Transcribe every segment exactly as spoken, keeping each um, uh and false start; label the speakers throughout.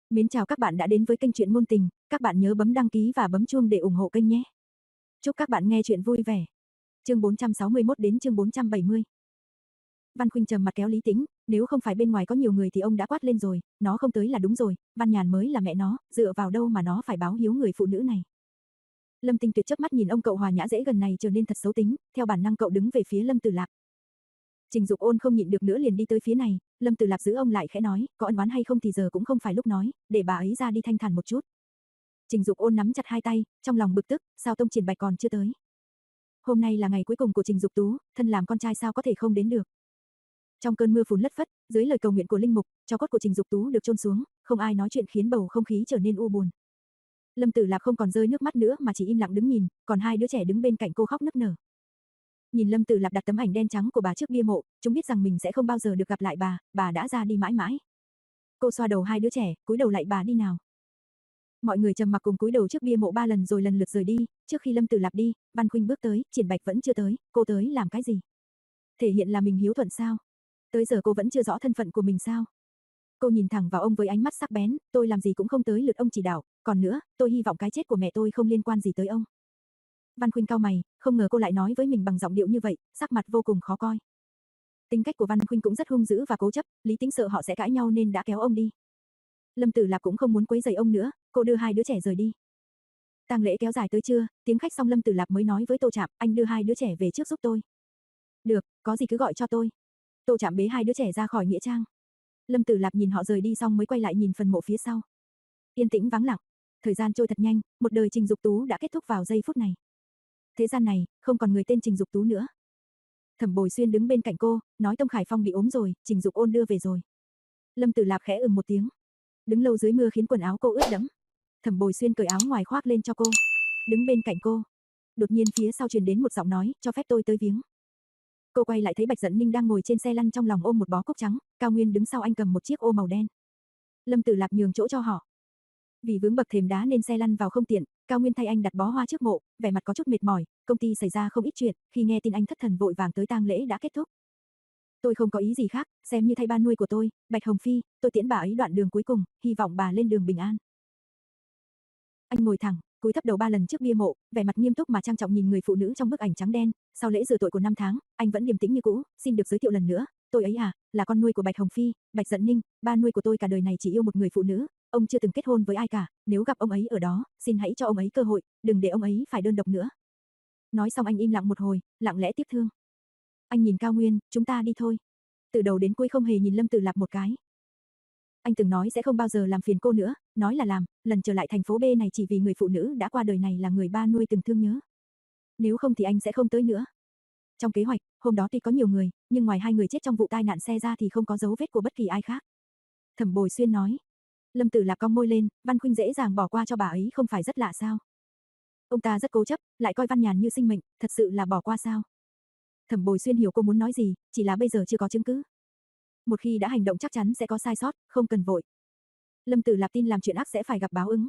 Speaker 1: Mến chào các bạn đã đến với kênh truyện ngôn tình, các bạn nhớ bấm đăng ký và bấm chuông để ủng hộ kênh nhé. Chúc các bạn nghe truyện vui vẻ. Chương bốn trăm sáu mươi mốt đến chương bốn trăm bảy mươi. Văn Khuynh trầm mặt kéo Lý Tĩnh, nếu không phải bên ngoài có nhiều người thì ông đã quát lên rồi, nó không tới là đúng rồi, Văn Nhàn mới là mẹ nó, dựa vào đâu mà nó phải báo hiếu người phụ nữ này. Lâm Tinh Tuyệt chớp mắt nhìn ông cậu hòa nhã dễ gần này trở nên thật xấu tính, theo bản năng cậu đứng về phía Lâm Tử Lạp. Trình Dục Ôn không nhịn được nữa liền đi tới phía này, Lâm Tử Lạp giữ ông lại khẽ nói, có ân oán hay không thì giờ cũng không phải lúc nói, để bà ấy ra đi thanh thản một chút. Trình Dục Ôn nắm chặt hai tay, trong lòng bực tức, sao Tông Triển Bạch còn chưa tới? Hôm nay là ngày cuối cùng của Trình Dục Tú, thân làm con trai sao có thể không đến được? Trong cơn mưa phùn lất phất, dưới lời cầu nguyện của linh mục, tro cốt của Trình Dục Tú được chôn xuống, không ai nói chuyện khiến bầu không khí trở nên u buồn. Lâm Tử Lạp không còn rơi nước mắt nữa mà chỉ im lặng đứng nhìn, còn hai đứa trẻ đứng bên cạnh cô khóc nức nở. Nhìn Lâm Tử Lạp đặt tấm ảnh đen trắng của bà trước bia mộ, chúng biết rằng mình sẽ không bao giờ được gặp lại bà, bà đã ra đi mãi mãi. Cô xoa đầu hai đứa trẻ, cúi đầu lại bà đi nào. Mọi người trầm mặc cùng cúi đầu trước bia mộ ba lần rồi lần lượt rời đi, trước khi Lâm Tử Lạp đi, Văn Khuynh bước tới, Triển Bạch vẫn chưa tới, cô tới làm cái gì? Thể hiện là mình hiếu thuận sao? Tới giờ cô vẫn chưa rõ thân phận của mình sao? Cô nhìn thẳng vào ông với ánh mắt sắc bén, tôi làm gì cũng không tới lượt ông chỉ đạo, còn nữa, tôi hy vọng cái chết của mẹ tôi không liên quan gì tới ông. Văn Khuynh cau mày, không ngờ cô lại nói với mình bằng giọng điệu như vậy, sắc mặt vô cùng khó coi. Tính cách của Văn Khuynh cũng rất hung dữ và cố chấp, Lý Tĩnh sợ họ sẽ cãi nhau nên đã kéo ông đi. Lâm Tử Lạp cũng không muốn quấy rầy ông nữa, cô đưa hai đứa trẻ rời đi. Tang lễ kéo dài tới trưa, tiếng khách xong Lâm Tử Lạp mới nói với Tô Trạm, anh đưa hai đứa trẻ về trước giúp tôi. Được, có gì cứ gọi cho tôi. Tô Trạm bế hai đứa trẻ ra khỏi nghĩa trang. Lâm Tử Lạp nhìn họ rời đi xong mới quay lại nhìn phần mộ phía sau. Yên tĩnh vắng lặng, thời gian trôi thật nhanh, một đời Trình Dục Tú đã kết thúc vào giây phút này. Thế gian này, không còn người tên Trình Dục Tú nữa. Thẩm Bồi Xuyên đứng bên cạnh cô, nói Tông Khải Phong bị ốm rồi, Trình Dục Ôn đưa về rồi. Lâm Tử Lạp khẽ ừm một tiếng. Đứng lâu dưới mưa khiến quần áo cô ướt đẫm. Thẩm Bồi Xuyên cởi áo ngoài khoác lên cho cô, đứng bên cạnh cô. Đột nhiên phía sau truyền đến một giọng nói, cho phép tôi tới viếng. Cô quay lại thấy Bạch Dận Ninh đang ngồi trên xe lăn trong lòng ôm một bó cúc trắng, Cao Nguyên đứng sau anh cầm một chiếc ô màu đen. Lâm Tử Lạp nhường chỗ cho họ. Vì vướng bậc thềm đá nên xe lăn vào không tiện, Cao Nguyên thay anh đặt bó hoa trước mộ, vẻ mặt có chút mệt mỏi, công ty xảy ra không ít chuyện, khi nghe tin anh thất thần vội vàng tới tang lễ đã kết thúc. Tôi không có ý gì khác, xem như thay ba nuôi của tôi, Bạch Hồng Phi, tôi tiễn bà ấy đoạn đường cuối cùng, hy vọng bà lên đường bình an. Anh ngồi thẳng, cúi thấp đầu ba lần trước bia mộ, vẻ mặt nghiêm túc mà trang trọng nhìn người phụ nữ trong bức ảnh trắng đen, sau lễ rửa tội của năm tháng, anh vẫn điềm tĩnh như cũ, xin được giới thiệu lần nữa, tôi ấy à, là con nuôi của Bạch Hồng Phi, Bạch Dận Ninh, ba nuôi của tôi cả đời này chỉ yêu một người phụ nữ, ông chưa từng kết hôn với ai cả, nếu gặp ông ấy ở đó, xin hãy cho ông ấy cơ hội, đừng để ông ấy phải đơn độc nữa. Nói xong anh im lặng một hồi, lặng lẽ tiếc thương. Anh nhìn Cao Nguyên, chúng ta đi thôi. Từ đầu đến cuối không hề nhìn Lâm Tử Lạp một cái. Anh từng nói sẽ không bao giờ làm phiền cô nữa, nói là làm, lần trở lại thành phố B này chỉ vì người phụ nữ đã qua đời này là người ba nuôi từng thương nhớ. Nếu không thì anh sẽ không tới nữa. Trong kế hoạch, hôm đó tuy có nhiều người, nhưng ngoài hai người chết trong vụ tai nạn xe ra thì không có dấu vết của bất kỳ ai khác. Thẩm Bồi Xuyên nói. Lâm Tử Lạp cong môi lên, Văn Khuynh dễ dàng bỏ qua cho bà ấy không phải rất lạ sao? Ông ta rất cố chấp, lại coi Văn Nhàn như sinh mệnh, thật sự là bỏ qua sao? Thẩm Bồi Xuyên hiểu cô muốn nói gì, chỉ là bây giờ chưa có chứng cứ. Một khi đã hành động chắc chắn sẽ có sai sót, không cần vội. Lâm Tử Lạp tin làm chuyện ác sẽ phải gặp báo ứng.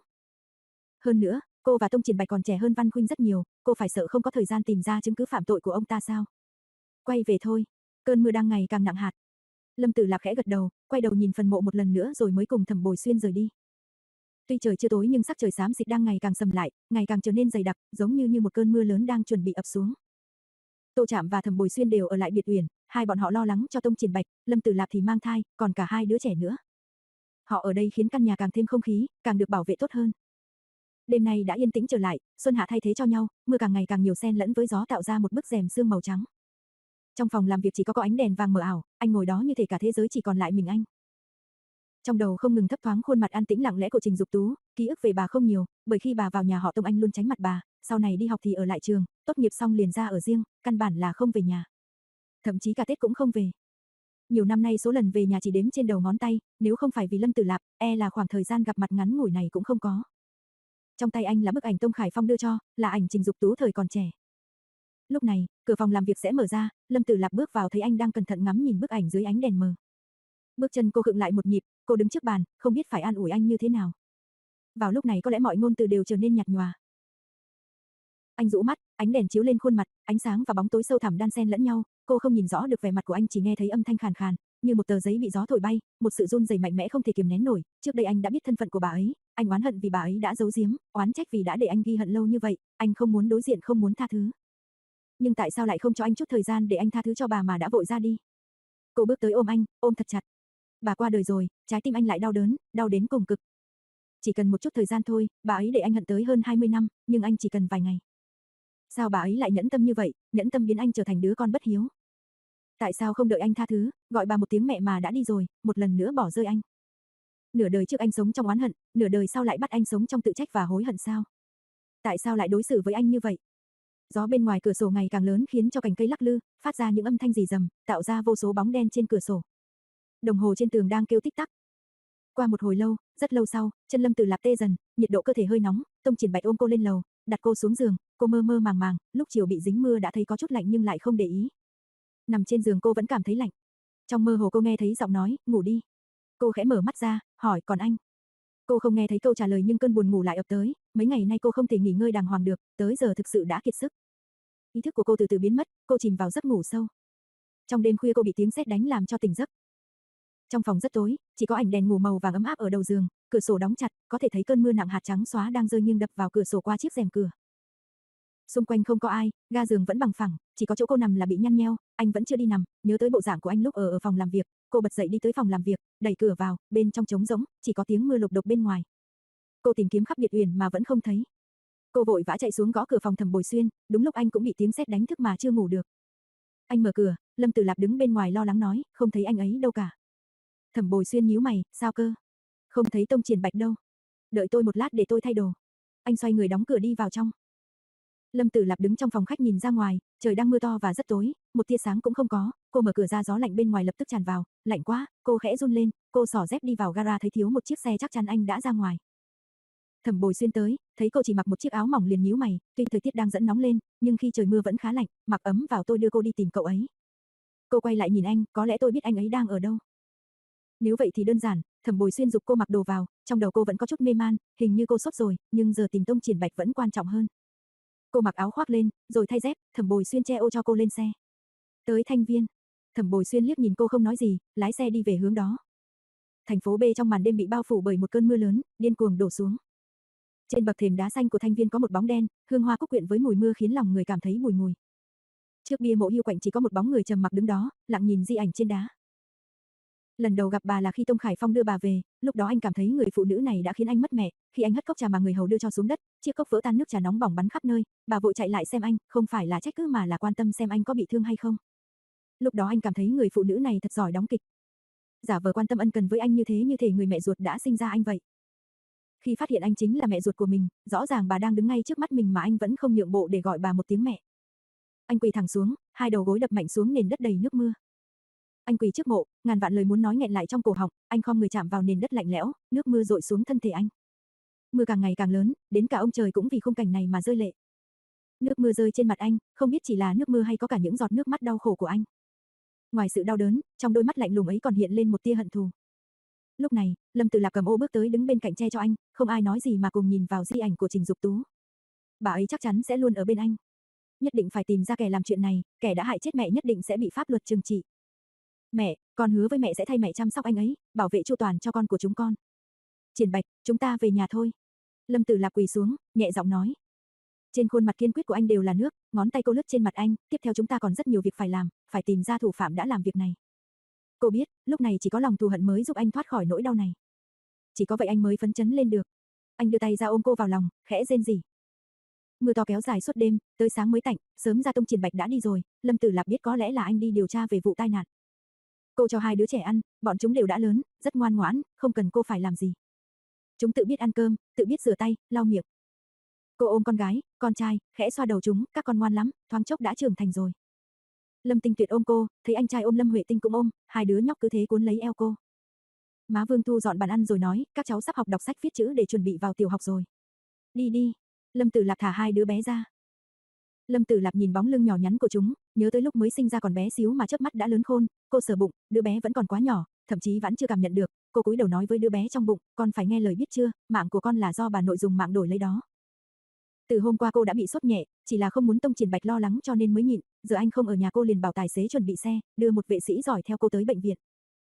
Speaker 1: Hơn nữa, cô và Tông Triển Bạch còn trẻ hơn Văn Khuynh rất nhiều, cô phải sợ không có thời gian tìm ra chứng cứ phạm tội của ông ta sao? Quay về thôi, cơn mưa đang ngày càng nặng hạt. Lâm Tử Lạp khẽ gật đầu, quay đầu nhìn phần mộ một lần nữa rồi mới cùng Thẩm Bồi Xuyên rời đi. Tuy trời chưa tối nhưng sắc trời xám xịt đang ngày càng sầm lại, ngày càng trở nên dày đặc, giống như như một cơn mưa lớn đang chuẩn bị ập xuống. Tô Trạm và Thẩm Bồi Xuyên đều ở lại biệt uyển, hai bọn họ lo lắng cho Tông Triển Bạch, Lâm Tử Lạp thì mang thai, còn cả hai đứa trẻ nữa. Họ ở đây khiến căn nhà càng thêm không khí, càng được bảo vệ tốt hơn. Đêm nay đã yên tĩnh trở lại, xuân hạ thay thế cho nhau, mưa càng ngày càng nhiều xen lẫn với gió tạo ra một bức rèm sương màu trắng. Trong phòng làm việc chỉ có có ánh đèn vàng mờ ảo, anh ngồi đó như thể cả thế giới chỉ còn lại mình anh. Trong đầu không ngừng thấp thoáng khuôn mặt an tĩnh lặng lẽ của Trình Dục Tú, ký ức về bà không nhiều, bởi khi bà vào nhà họ Tông anh luôn tránh mặt bà, sau này đi học thì ở lại trường, tốt nghiệp xong liền ra ở riêng, căn bản là không về nhà. Thậm chí cả Tết cũng không về. Nhiều năm nay số lần về nhà chỉ đếm trên đầu ngón tay, nếu không phải vì Lâm Tử Lạp, e là khoảng thời gian gặp mặt ngắn ngủi này cũng không có. Trong tay anh là bức ảnh Tông Khải Phong đưa cho, là ảnh Trình Dục Tú thời còn trẻ. Lúc này, cửa phòng làm việc sẽ mở ra, Lâm Tử Lạp bước vào thấy anh đang cẩn thận ngắm nhìn bức ảnh dưới ánh đèn mờ. Bước chân cô khựng lại một nhịp, cô đứng trước bàn, không biết phải an ủi anh như thế nào. Vào lúc này có lẽ mọi ngôn từ đều trở nên nhạt nhòa. Anh rũ mắt, ánh đèn chiếu lên khuôn mặt, ánh sáng và bóng tối sâu thẳm đan xen lẫn nhau, cô không nhìn rõ được vẻ mặt của anh chỉ nghe thấy âm thanh khàn khàn, như một tờ giấy bị gió thổi bay, một sự run rẩy mạnh mẽ không thể kiềm nén nổi, trước đây anh đã biết thân phận của bà ấy, anh oán hận vì bà ấy đã giấu giếm, oán trách vì đã để anh ghi hận lâu như vậy, anh không muốn đối diện không muốn tha thứ. Nhưng tại sao lại không cho anh chút thời gian để anh tha thứ cho bà mà đã vội ra đi? Cô bước tới ôm anh, ôm thật chặt. Bà qua đời rồi, trái tim anh lại đau đớn, đau đến cùng cực. Chỉ cần một chút thời gian thôi, bà ấy để anh hận tới hơn hai mươi năm, nhưng anh chỉ cần vài ngày. Sao bà ấy lại nhẫn tâm như vậy, nhẫn tâm biến anh trở thành đứa con bất hiếu? Tại sao không đợi anh tha thứ, gọi bà một tiếng mẹ mà đã đi rồi, một lần nữa bỏ rơi anh? Nửa đời trước anh sống trong oán hận, nửa đời sau lại bắt anh sống trong tự trách và hối hận sao? Tại sao lại đối xử với anh như vậy? Gió bên ngoài cửa sổ ngày càng lớn khiến cho cành cây lắc lư, phát ra những âm thanh rì rầm, tạo ra vô số bóng đen trên cửa sổ. Đồng hồ trên tường đang kêu tích tắc. Qua một hồi lâu, rất lâu sau, chân Lâm Tử Lạp tê dần, nhiệt độ cơ thể hơi nóng, Tông Triển Bạch ôm cô lên lầu, đặt cô xuống giường, cô mơ mơ màng màng, lúc chiều bị dính mưa đã thấy có chút lạnh nhưng lại không để ý. Nằm trên giường cô vẫn cảm thấy lạnh. Trong mơ hồ cô nghe thấy giọng nói, ngủ đi. Cô khẽ mở mắt ra, hỏi, còn anh? Cô không nghe thấy câu trả lời nhưng cơn buồn ngủ lại ập tới, mấy ngày nay cô không thể nghỉ ngơi đàng hoàng được, tới giờ thực sự đã kiệt sức. Ý thức của cô từ từ biến mất, cô chìm vào giấc ngủ sâu. Trong đêm khuya cô bị tiếng sét đánh làm cho tỉnh giấc. Trong phòng rất tối, chỉ có ảnh đèn ngủ màu vàng ấm áp ở đầu giường, cửa sổ đóng chặt, có thể thấy cơn mưa nặng hạt trắng xóa đang rơi nghiêng đập vào cửa sổ qua chiếc rèm cửa. Xung quanh không có ai, ga giường vẫn bằng phẳng, chỉ có chỗ cô nằm là bị nhăn nheo, anh vẫn chưa đi nằm, nhớ tới bộ dạng của anh lúc ở ở phòng làm việc, cô bật dậy đi tới phòng làm việc, đẩy cửa vào, bên trong trống rỗng, chỉ có tiếng mưa lục đục bên ngoài. Cô tìm kiếm khắp biệt uyển mà vẫn không thấy. Cô vội vã chạy xuống gõ cửa phòng Thẩm Bồi Xuyên, đúng lúc anh cũng bị tiếng sét đánh thức mà chưa ngủ được. Anh mở cửa, Lâm Tử Lạp đứng bên ngoài lo lắng nói, không thấy anh ấy đâu cả. Thẩm Bồi Xuyên nhíu mày, sao cơ? Không thấy Tông Triển Bạch đâu. Đợi tôi một lát để tôi thay đồ. Anh xoay người đóng cửa đi vào trong. Lâm Tử Lạp đứng trong phòng khách nhìn ra ngoài, trời đang mưa to và rất tối, một tia sáng cũng không có, cô mở cửa ra gió lạnh bên ngoài lập tức tràn vào, lạnh quá, cô khẽ run lên, cô xỏ dép đi vào gara thấy thiếu một chiếc xe chắc chắn anh đã ra ngoài. Thẩm Bồi Xuyên tới, thấy cô chỉ mặc một chiếc áo mỏng liền nhíu mày, tuy thời tiết đang dẫn nóng lên, nhưng khi trời mưa vẫn khá lạnh, mặc ấm vào tôi đưa cô đi tìm cậu ấy. Cô quay lại nhìn anh, có lẽ tôi biết anh ấy đang ở đâu. Nếu vậy thì đơn giản, Thẩm Bồi Xuyên giục cô mặc đồ vào, trong đầu cô vẫn có chút mê man, hình như cô sốt rồi, nhưng giờ tìm Tông Triển Bạch vẫn quan trọng hơn. Cô mặc áo khoác lên, rồi thay dép, Thẩm Bồi Xuyên che ô cho cô lên xe. Tới Thanh Viên, Thẩm Bồi Xuyên liếc nhìn cô không nói gì, lái xe đi về hướng đó. Thành phố B trong màn đêm bị bao phủ bởi một cơn mưa lớn, điên cuồng đổ xuống. Trên bậc thềm đá xanh của Thanh Viên có một bóng đen, hương hoa cúc quyện với mùi mưa khiến lòng người cảm thấy bùi ngùi. Trước bia mộ hưu quạnh chỉ có một bóng người trầm mặc đứng đó, lặng nhìn di ảnh trên đá. Lần đầu gặp bà là khi Tông Khải Phong đưa bà về, lúc đó anh cảm thấy người phụ nữ này đã khiến anh mất mẹ, khi anh hất cốc trà mà người hầu đưa cho xuống đất, chiếc cốc vỡ tan nước trà nóng bỏng bắn khắp nơi, bà vội chạy lại xem anh, không phải là trách cứ mà là quan tâm xem anh có bị thương hay không. Lúc đó anh cảm thấy người phụ nữ này thật giỏi đóng kịch. Giả vờ quan tâm ân cần với anh như thế như thể người mẹ ruột đã sinh ra anh vậy. Khi phát hiện anh chính là mẹ ruột của mình, rõ ràng bà đang đứng ngay trước mắt mình mà anh vẫn không nhượng bộ để gọi bà một tiếng mẹ. Anh quỳ thẳng xuống, hai đầu gối đập mạnh xuống nền đất đầy nước mưa. Anh quỳ trước mộ, ngàn vạn lời muốn nói nghẹn lại trong cổ họng, anh khom người chạm vào nền đất lạnh lẽo, nước mưa dội xuống thân thể anh. Mưa càng ngày càng lớn, đến cả ông trời cũng vì khung cảnh này mà rơi lệ. Nước mưa rơi trên mặt anh, không biết chỉ là nước mưa hay có cả những giọt nước mắt đau khổ của anh. Ngoài sự đau đớn, trong đôi mắt lạnh lùng ấy còn hiện lên một tia hận thù. Lúc này, Lâm Tử Lạp cầm ô bước tới đứng bên cạnh che cho anh, không ai nói gì mà cùng nhìn vào di ảnh của Trình Dục Tú. Bà ấy chắc chắn sẽ luôn ở bên anh. Nhất định phải tìm ra kẻ làm chuyện này, kẻ đã hại chết mẹ nhất định sẽ bị pháp luật trừng trị. Mẹ, con hứa với mẹ sẽ thay mẹ chăm sóc anh ấy, bảo vệ chu toàn cho con của chúng con. Triển Bạch, chúng ta về nhà thôi. Lâm Tử Lạp quỳ xuống, nhẹ giọng nói. Trên khuôn mặt kiên quyết của anh đều là nước, ngón tay cô lướt trên mặt anh, tiếp theo chúng ta còn rất nhiều việc phải làm, phải tìm ra thủ phạm đã làm việc này. Cô biết, lúc này chỉ có lòng thù hận mới giúp anh thoát khỏi nỗi đau này. Chỉ có vậy anh mới phấn chấn lên được. Anh đưa tay ra ôm cô vào lòng, khẽ rên rỉ. Mưa to kéo dài suốt đêm, tới sáng mới tạnh, sớm ra Tông Triển Bạch đã đi rồi, Lâm Tử Lạp biết có lẽ là anh đi điều tra về vụ tai nạn. Cô cho hai đứa trẻ ăn, bọn chúng đều đã lớn, rất ngoan ngoãn, không cần cô phải làm gì. Chúng tự biết ăn cơm, tự biết rửa tay, lau miệng. Cô ôm con gái, con trai, khẽ xoa đầu chúng, các con ngoan lắm, thoáng chốc đã trưởng thành rồi. Lâm Tinh Tuyệt ôm cô, thấy anh trai ôm Lâm Huệ Tinh cũng ôm, hai đứa nhóc cứ thế cuốn lấy eo cô. Má Vương thu dọn bàn ăn rồi nói, các cháu sắp học đọc sách viết chữ để chuẩn bị vào tiểu học rồi. Đi đi. Lâm Tử Lạp thả hai đứa bé ra. Lâm Tử Lạp nhìn bóng lưng nhỏ nhắn của chúng, nhớ tới lúc mới sinh ra còn bé xíu mà chớp mắt đã lớn khôn, cô sờ bụng, đứa bé vẫn còn quá nhỏ, thậm chí vẫn chưa cảm nhận được, cô cúi đầu nói với đứa bé trong bụng, con phải nghe lời biết chưa, mạng của con là do bà nội dùng mạng đổi lấy đó. Từ hôm qua cô đã bị sốt nhẹ, chỉ là không muốn Tông Triển Bạch lo lắng cho nên mới nhịn, giờ anh không ở nhà cô liền bảo tài xế chuẩn bị xe, đưa một vệ sĩ giỏi theo cô tới bệnh viện.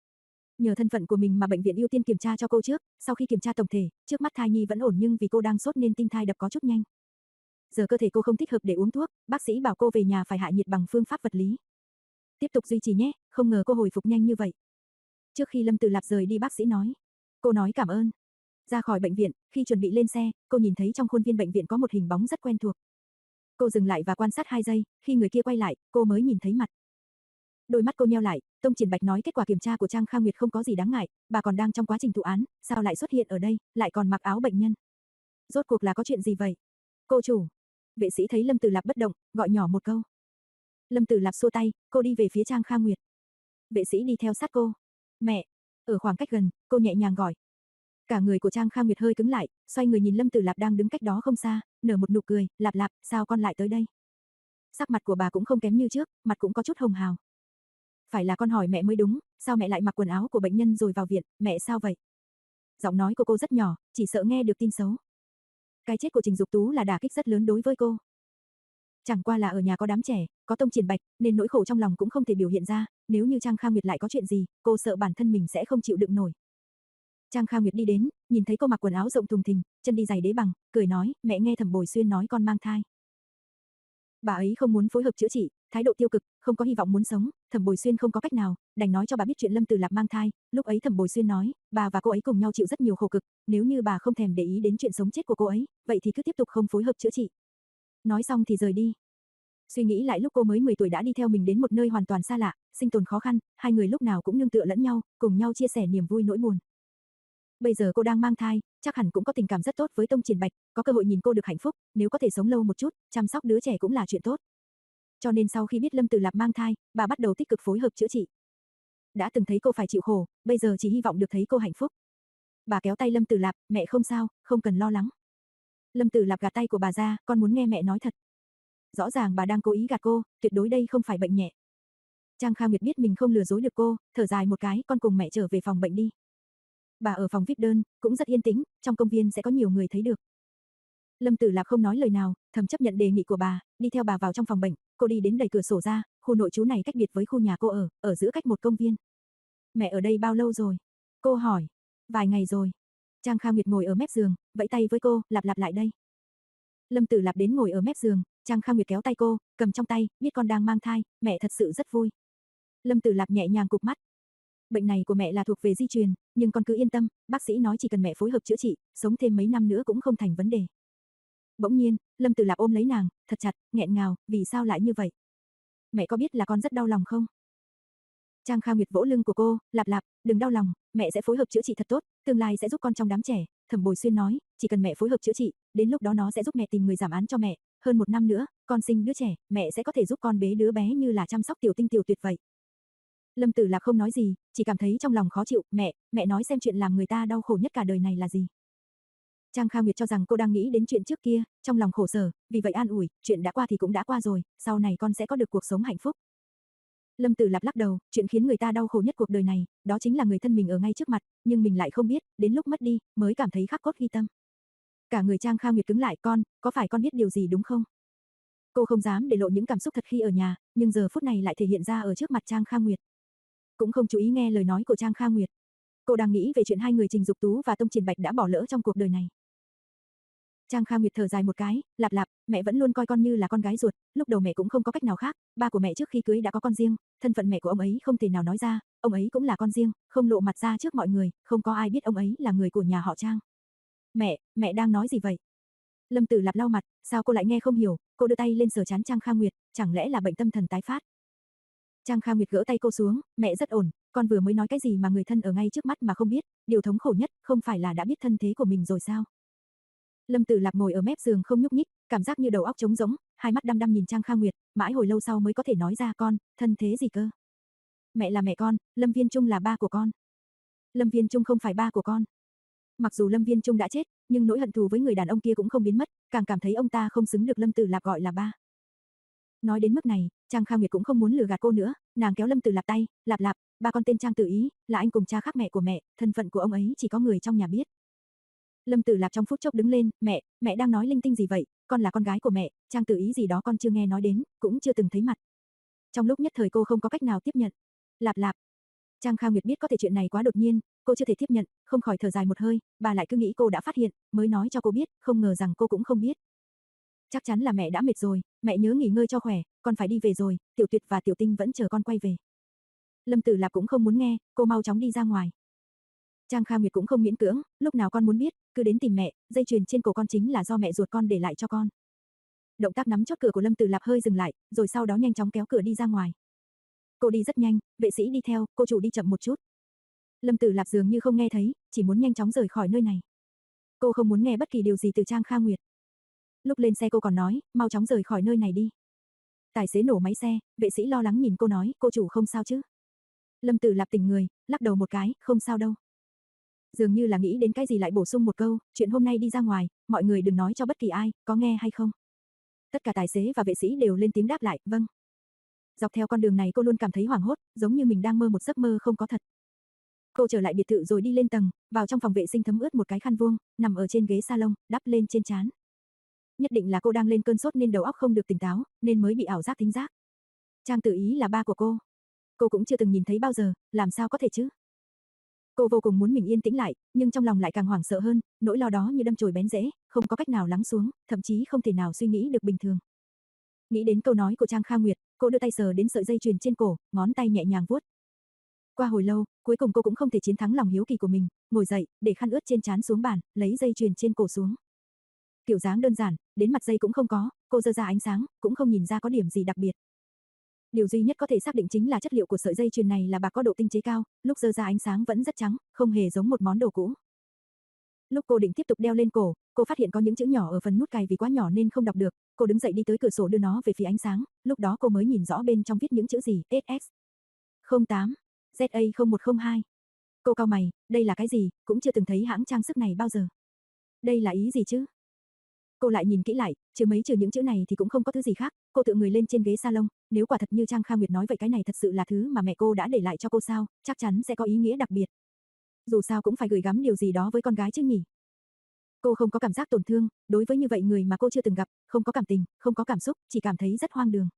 Speaker 1: Nhờ thân phận của mình mà bệnh viện ưu tiên kiểm tra cho cô trước, sau khi kiểm tra tổng thể, trước mắt thai nhi vẫn ổn nhưng vì cô đang sốt nên tim thai đập có chút nhanh. Giờ cơ thể cô không thích hợp để uống thuốc, bác sĩ bảo cô về nhà phải hạ nhiệt bằng phương pháp vật lý. Tiếp tục duy trì nhé, không ngờ cô hồi phục nhanh như vậy. Trước khi Lâm Tử Lạp rời đi bác sĩ nói. Cô nói cảm ơn. Ra khỏi bệnh viện, khi chuẩn bị lên xe, cô nhìn thấy trong khuôn viên bệnh viện có một hình bóng rất quen thuộc. Cô dừng lại và quan sát hai giây, khi người kia quay lại, cô mới nhìn thấy mặt. Đôi mắt cô nheo lại, Tông Triển Bạch nói kết quả kiểm tra của Trang Kha Nguyệt không có gì đáng ngại, bà còn đang trong quá trình thụ án, sao lại xuất hiện ở đây, lại còn mặc áo bệnh nhân. Rốt cuộc là có chuyện gì vậy? Cô chủ. Vệ sĩ thấy Lâm Tử Lạp bất động, gọi nhỏ một câu. Lâm Tử Lạp xua tay, cô đi về phía Trang Kha Nguyệt. Vệ sĩ đi theo sát cô. Mẹ. Ở khoảng cách gần, cô nhẹ nhàng gọi. Cả người của Trang Kha Nguyệt hơi cứng lại, xoay người nhìn Lâm Tử Lạp đang đứng cách đó không xa, nở một nụ cười, "Lạp Lạp, sao con lại tới đây?" Sắc mặt của bà cũng không kém như trước, mặt cũng có chút hồng hào. Phải là con hỏi mẹ mới đúng, sao mẹ lại mặc quần áo của bệnh nhân rồi vào viện, mẹ sao vậy? Giọng nói của cô rất nhỏ, chỉ sợ nghe được tin xấu. Cái chết của Trình Dục Tú là đả kích rất lớn đối với cô. Chẳng qua là ở nhà có đám trẻ, có Tông Triển Bạch, nên nỗi khổ trong lòng cũng không thể biểu hiện ra, nếu như Trang Kha Nguyệt lại có chuyện gì, cô sợ bản thân mình sẽ không chịu đựng nổi. Trang Kha Nguyệt đi đến, nhìn thấy cô mặc quần áo rộng thùng thình, chân đi giày đế bằng, cười nói, mẹ nghe Thẩm Bồi Xuyên nói con mang thai. Bà ấy không muốn phối hợp chữa trị, thái độ tiêu cực, không có hy vọng muốn sống, Thẩm Bồi Xuyên không có cách nào, đành nói cho bà biết chuyện Lâm Tử Lạp mang thai, lúc ấy Thẩm Bồi Xuyên nói, bà và cô ấy cùng nhau chịu rất nhiều khổ cực, nếu như bà không thèm để ý đến chuyện sống chết của cô ấy, vậy thì cứ tiếp tục không phối hợp chữa trị. Nói xong thì rời đi. Suy nghĩ lại lúc cô mới mười tuổi đã đi theo mình đến một nơi hoàn toàn xa lạ, sinh tồn khó khăn, hai người lúc nào cũng nương tựa lẫn nhau, cùng nhau chia sẻ niềm vui nỗi buồn. Bây giờ cô đang mang thai, chắc hẳn cũng có tình cảm rất tốt với Tông Triển Bạch, có cơ hội nhìn cô được hạnh phúc, nếu có thể sống lâu một chút, chăm sóc đứa trẻ cũng là chuyện tốt. Cho nên sau khi biết Lâm Tử Lạp mang thai, bà bắt đầu tích cực phối hợp chữa trị. Đã từng thấy cô phải chịu khổ, bây giờ chỉ hy vọng được thấy cô hạnh phúc. Bà kéo tay Lâm Tử Lạp, mẹ không sao, không cần lo lắng. Lâm Tử Lạp gạt tay của bà ra, con muốn nghe mẹ nói thật. Rõ ràng bà đang cố ý gạt cô, tuyệt đối đây không phải bệnh nhẹ. Trang Kha Nguyệt biết mình không lừa dối được cô, thở dài một cái, con cùng mẹ trở về phòng bệnh đi. Bà ở phòng vi ai pi đơn, cũng rất yên tĩnh, trong công viên sẽ có nhiều người thấy được. Lâm Tử Lạp không nói lời nào, thầm chấp nhận đề nghị của bà, đi theo bà vào trong phòng bệnh, cô đi đến đẩy cửa sổ ra, khu nội trú này cách biệt với khu nhà cô ở, ở giữa cách một công viên. Mẹ ở đây bao lâu rồi? Cô hỏi. Vài ngày rồi. Trang Kha Nguyệt ngồi ở mép giường, vẫy tay với cô, Lạp Lạp lại đây. Lâm Tử Lạp đến ngồi ở mép giường, Trang Kha Nguyệt kéo tay cô, cầm trong tay, biết con đang mang thai, mẹ thật sự rất vui. Lâm Tử Lạp nhẹ nhàng cụp mắt. Bệnh này của mẹ là thuộc về di truyền, nhưng con cứ yên tâm, bác sĩ nói chỉ cần mẹ phối hợp chữa trị, sống thêm mấy năm nữa cũng không thành vấn đề. Bỗng nhiên, Lâm Tử Lạp ôm lấy nàng, thật chặt, nghẹn ngào, vì sao lại như vậy? Mẹ có biết là con rất đau lòng không? Trang Kha Nguyệt vỗ lưng của cô, Lạp Lạp, đừng đau lòng, mẹ sẽ phối hợp chữa trị thật tốt, tương lai sẽ giúp con trong đám trẻ. Thẩm Bồi Xuyên nói, chỉ cần mẹ phối hợp chữa trị, đến lúc đó nó sẽ giúp mẹ tìm người giảm án cho mẹ. Hơn một năm nữa, con sinh đứa trẻ, mẹ sẽ có thể giúp con bế đứa bé như là chăm sóc tiểu tinh tiểu tuyệt vậy. Lâm Tử Lạp không nói gì, chỉ cảm thấy trong lòng khó chịu, mẹ, mẹ nói xem chuyện làm người ta đau khổ nhất cả đời này là gì. Trang Kha Nguyệt cho rằng cô đang nghĩ đến chuyện trước kia, trong lòng khổ sở, vì vậy an ủi, chuyện đã qua thì cũng đã qua rồi, sau này con sẽ có được cuộc sống hạnh phúc. Lâm Tử Lạp lắc đầu, chuyện khiến người ta đau khổ nhất cuộc đời này, đó chính là người thân mình ở ngay trước mặt, nhưng mình lại không biết, đến lúc mất đi, mới cảm thấy khắc cốt ghi tâm. Cả người Trang Kha Nguyệt cứng lại, con, có phải con biết điều gì đúng không? Cô không dám để lộ những cảm xúc thật khi ở nhà, nhưng giờ phút này lại thể hiện ra ở trước mặt Trang Kha Nguyệt. Cũng không chú ý nghe lời nói của Trang Kha Nguyệt. Cô đang nghĩ về chuyện hai người Trình Dục Tú và Tông Triển Bạch đã bỏ lỡ trong cuộc đời này. Trang Kha Nguyệt thở dài một cái, Lạp Lạp, mẹ vẫn luôn coi con như là con gái ruột, lúc đầu mẹ cũng không có cách nào khác, ba của mẹ trước khi cưới đã có con riêng, thân phận mẹ của ông ấy không thể nào nói ra, ông ấy cũng là con riêng, không lộ mặt ra trước mọi người, không có ai biết ông ấy là người của nhà họ Trang. Mẹ, mẹ đang nói gì vậy? Lâm Tử Lạp lau mặt, sao cô lại nghe không hiểu, cô đưa tay lên sờ trán Trang Kha Nguyệt, chẳng lẽ là bệnh tâm thần tái phát? Trang Kha Nguyệt gỡ tay cô xuống, mẹ rất ổn, con vừa mới nói cái gì mà người thân ở ngay trước mắt mà không biết, điều thống khổ nhất, không phải là đã biết thân thế của mình rồi sao? Lâm Tử Lạp ngồi ở mép giường không nhúc nhích, cảm giác như đầu óc trống rỗng, hai mắt đăm đăm nhìn Trang Kha Nguyệt, mãi hồi lâu sau mới có thể nói ra con, thân thế gì cơ? Mẹ là mẹ con, Lâm Viên Trung là ba của con. Lâm Viên Trung không phải ba của con. Mặc dù Lâm Viên Trung đã chết, nhưng nỗi hận thù với người đàn ông kia cũng không biến mất, càng cảm thấy ông ta không xứng được Lâm Tử Lạp gọi là ba. Nói đến mức này, Trang Kha Nguyệt cũng không muốn lừa gạt cô nữa, nàng kéo Lâm Tử Lạp tay, Lạp Lạp, ba con tên Trang Tử Ý, là anh cùng cha khác mẹ của mẹ, thân phận của ông ấy chỉ có người trong nhà biết. Lâm Tử Lạp trong phút chốc đứng lên, mẹ, mẹ đang nói linh tinh gì vậy, con là con gái của mẹ, Trang Tử Ý gì đó con chưa nghe nói đến, cũng chưa từng thấy mặt. Trong lúc nhất thời cô không có cách nào tiếp nhận. Lạp Lạp. Trang Kha Nguyệt biết có thể chuyện này quá đột nhiên, cô chưa thể tiếp nhận, không khỏi thở dài một hơi, bà lại cứ nghĩ cô đã phát hiện, mới nói cho cô biết, không ngờ rằng cô cũng không biết. Chắc chắn là mẹ đã mệt rồi, mẹ nhớ nghỉ ngơi cho khỏe, con phải đi về rồi, Tiểu Tuyệt và Tiểu Tinh vẫn chờ con quay về. Lâm Tử Lạp cũng không muốn nghe, cô mau chóng đi ra ngoài. Trang Kha Nguyệt cũng không miễn cưỡng, lúc nào con muốn biết, cứ đến tìm mẹ, dây chuyền trên cổ con chính là do mẹ ruột con để lại cho con. Động tác nắm chốt cửa của Lâm Tử Lạp hơi dừng lại, rồi sau đó nhanh chóng kéo cửa đi ra ngoài. Cô đi rất nhanh, vệ sĩ đi theo, cô chủ đi chậm một chút. Lâm Tử Lạp dường như không nghe thấy, chỉ muốn nhanh chóng rời khỏi nơi này. Cô không muốn nghe bất kỳ điều gì từ Trang Kha Nguyệt. Lúc lên xe cô còn nói, mau chóng rời khỏi nơi này đi. Tài xế nổ máy xe, vệ sĩ lo lắng nhìn cô nói, cô chủ không sao chứ? Lâm Tử Lạp tỉnh người, lắc đầu một cái, không sao đâu. Dường như là nghĩ đến cái gì lại bổ sung một câu, chuyện hôm nay đi ra ngoài, mọi người đừng nói cho bất kỳ ai, có nghe hay không? Tất cả tài xế và vệ sĩ đều lên tiếng đáp lại, vâng. Dọc theo con đường này cô luôn cảm thấy hoảng hốt, giống như mình đang mơ một giấc mơ không có thật. Cô trở lại biệt thự rồi đi lên tầng, vào trong phòng vệ sinh thấm ướt một cái khăn vuông, nằm ở trên ghế salon, đắp lên trên trán. Nhất định là cô đang lên cơn sốt nên đầu óc không được tỉnh táo, nên mới bị ảo giác thính giác. Trang Tử Ý là ba của cô. Cô cũng chưa từng nhìn thấy bao giờ, làm sao có thể chứ? Cô vô cùng muốn mình yên tĩnh lại, nhưng trong lòng lại càng hoảng sợ hơn, nỗi lo đó như đâm chồi bén rễ, không có cách nào lắng xuống, thậm chí không thể nào suy nghĩ được bình thường. Nghĩ đến câu nói của Trang Kha Nguyệt, cô đưa tay sờ đến sợi dây chuyền trên cổ, ngón tay nhẹ nhàng vuốt. Qua hồi lâu, cuối cùng cô cũng không thể chiến thắng lòng hiếu kỳ của mình, ngồi dậy, để khăn ướt trên trán xuống bàn, lấy dây chuyền trên cổ xuống. Kiểu dáng đơn giản, đến mặt dây cũng không có, cô giơ ra ánh sáng, cũng không nhìn ra có điểm gì đặc biệt. Điều duy nhất có thể xác định chính là chất liệu của sợi dây chuyền này là bạc có độ tinh chế cao, lúc giơ ra ánh sáng vẫn rất trắng, không hề giống một món đồ cũ. Lúc cô định tiếp tục đeo lên cổ, cô phát hiện có những chữ nhỏ ở phần nút cài vì quá nhỏ nên không đọc được, cô đứng dậy đi tới cửa sổ đưa nó về phía ánh sáng, lúc đó cô mới nhìn rõ bên trong viết những chữ gì, ét ét không tám, Z A không một không hai. Cô cau mày, đây là cái gì, cũng chưa từng thấy hãng trang sức này bao giờ. Đây là ý gì chứ? Cô lại nhìn kỹ lại, trừ mấy trừ những chữ này thì cũng không có thứ gì khác, cô tựa người lên trên ghế salon, nếu quả thật như Trang Kha Nguyệt nói vậy cái này thật sự là thứ mà mẹ cô đã để lại cho cô sao, chắc chắn sẽ có ý nghĩa đặc biệt. Dù sao cũng phải gửi gắm điều gì đó với con gái chứ nhỉ. Cô không có cảm giác tổn thương, đối với như vậy người mà cô chưa từng gặp, không có cảm tình, không có cảm xúc, chỉ cảm thấy rất hoang đường.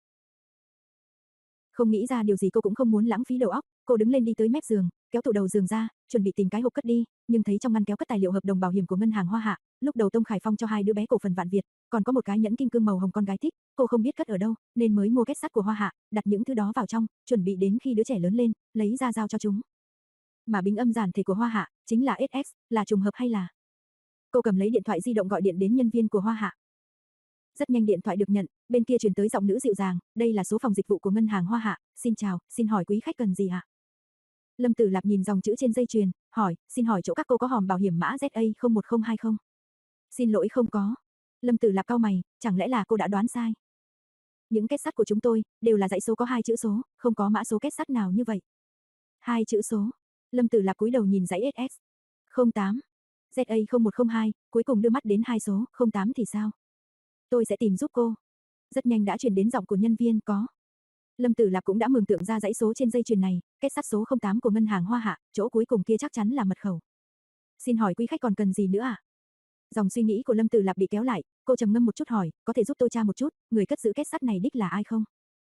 Speaker 1: Không nghĩ ra điều gì cô cũng không muốn lãng phí đầu óc, cô đứng lên đi tới mép giường, kéo tủ đầu giường ra, chuẩn bị tìm cái hộp cất đi, nhưng thấy trong ngăn kéo cất tài liệu hợp đồng bảo hiểm của ngân hàng Hoa Hạ, lúc đầu Tông Khải Phong cho hai đứa bé cổ phần Vạn Việt, còn có một cái nhẫn kim cương màu hồng con gái thích, cô không biết cất ở đâu, nên mới mua kết sắt của Hoa Hạ, đặt những thứ đó vào trong, chuẩn bị đến khi đứa trẻ lớn lên, lấy ra giao cho chúng. Mà bình âm giản thể của Hoa Hạ chính là ét ét, là trùng hợp hay là? Cô cầm lấy điện thoại di động gọi điện đến nhân viên của Hoa Hạ. Rất nhanh điện thoại được nhận, bên kia truyền tới giọng nữ dịu dàng, đây là số phòng dịch vụ của ngân hàng Hoa Hạ, xin chào, xin hỏi quý khách cần gì ạ? Lâm Tử Lạp nhìn dòng chữ trên dây chuyền, hỏi, xin hỏi chỗ các cô có hòm bảo hiểm mã Z A không một không hai không? Xin lỗi không có. Lâm Tử Lạp cau mày, chẳng lẽ là cô đã đoán sai? Những kết sắt của chúng tôi đều là dãy số có hai chữ số, không có mã số kết sắt nào như vậy. Hai chữ số. Lâm Tử Lạp cúi đầu nhìn dãy ét ét không tám, Z A không một không hai, cuối cùng đưa mắt đến hai số, không tám thì sao? Tôi sẽ tìm giúp cô. Rất nhanh đã truyền đến giọng của nhân viên, có. Lâm Tử Lạp cũng đã mường tượng ra dãy số trên dây chuyền này, kết sắt số không tám của ngân hàng Hoa Hạ, chỗ cuối cùng kia chắc chắn là mật khẩu. Xin hỏi quý khách còn cần gì nữa ạ? À? Dòng suy nghĩ của Lâm Tử Lạp bị kéo lại, cô trầm ngâm một chút hỏi, có thể giúp tôi tra một chút, người cất giữ kết sắt này đích là ai không?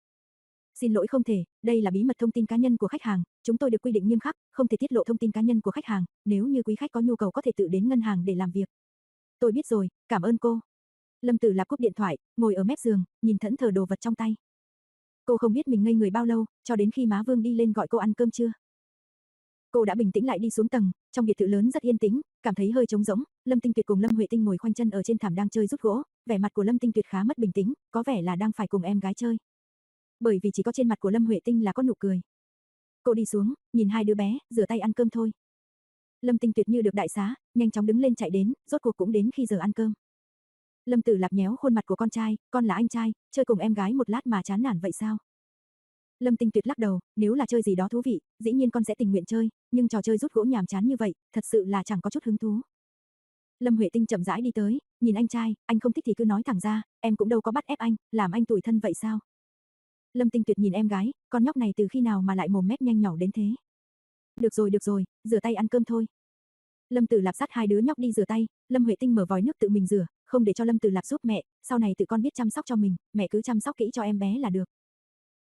Speaker 1: Xin lỗi không thể, đây là bí mật thông tin cá nhân của khách hàng, chúng tôi được quy định nghiêm khắc, không thể tiết lộ thông tin cá nhân của khách hàng, nếu như quý khách có nhu cầu có thể tự đến ngân hàng để làm việc. Tôi biết rồi, cảm ơn cô. Lâm Tử Lạp cúp điện thoại, ngồi ở mép giường, nhìn thẫn thờ đồ vật trong tay. Cô không biết mình ngây người bao lâu, cho đến khi má Vương đi lên gọi cô ăn cơm trưa. Cô đã bình tĩnh lại đi xuống tầng, trong biệt thự lớn rất yên tĩnh, cảm thấy hơi trống rỗng, Lâm Tinh Tuyệt cùng Lâm Huệ Tinh ngồi khoanh chân ở trên thảm đang chơi rút gỗ, vẻ mặt của Lâm Tinh Tuyệt khá mất bình tĩnh, có vẻ là đang phải cùng em gái chơi. Bởi vì chỉ có trên mặt của Lâm Huệ Tinh là có nụ cười. Cô đi xuống, nhìn hai đứa bé, rửa tay ăn cơm thôi. Lâm Tinh Tuyệt như được đại xá, nhanh chóng đứng lên chạy đến, rốt cuộc cũng đến khi giờ ăn cơm. Lâm Tử Lạp nhéo khuôn mặt của con trai, con là anh trai, chơi cùng em gái một lát mà chán nản vậy sao? Lâm Tinh Tuyệt lắc đầu, nếu là chơi gì đó thú vị, dĩ nhiên con sẽ tình nguyện chơi, nhưng trò chơi rút gỗ nhàm chán như vậy, thật sự là chẳng có chút hứng thú. Lâm Huệ Tinh chậm rãi đi tới, nhìn anh trai, anh không thích thì cứ nói thẳng ra, em cũng đâu có bắt ép anh, làm anh tủi thân vậy sao? Lâm Tinh Tuyệt nhìn em gái, con nhóc này từ khi nào mà lại mồm mép nhanh nhỏ đến thế? Được rồi được rồi, rửa tay ăn cơm thôi. Lâm Tử Lạp dắt hai đứa nhóc đi rửa tay, Lâm Huệ Tinh mở vòi nước tự mình rửa, không để cho Lâm Tử Lạp giúp mẹ, sau này tự con biết chăm sóc cho mình, mẹ cứ chăm sóc kỹ cho em bé là được.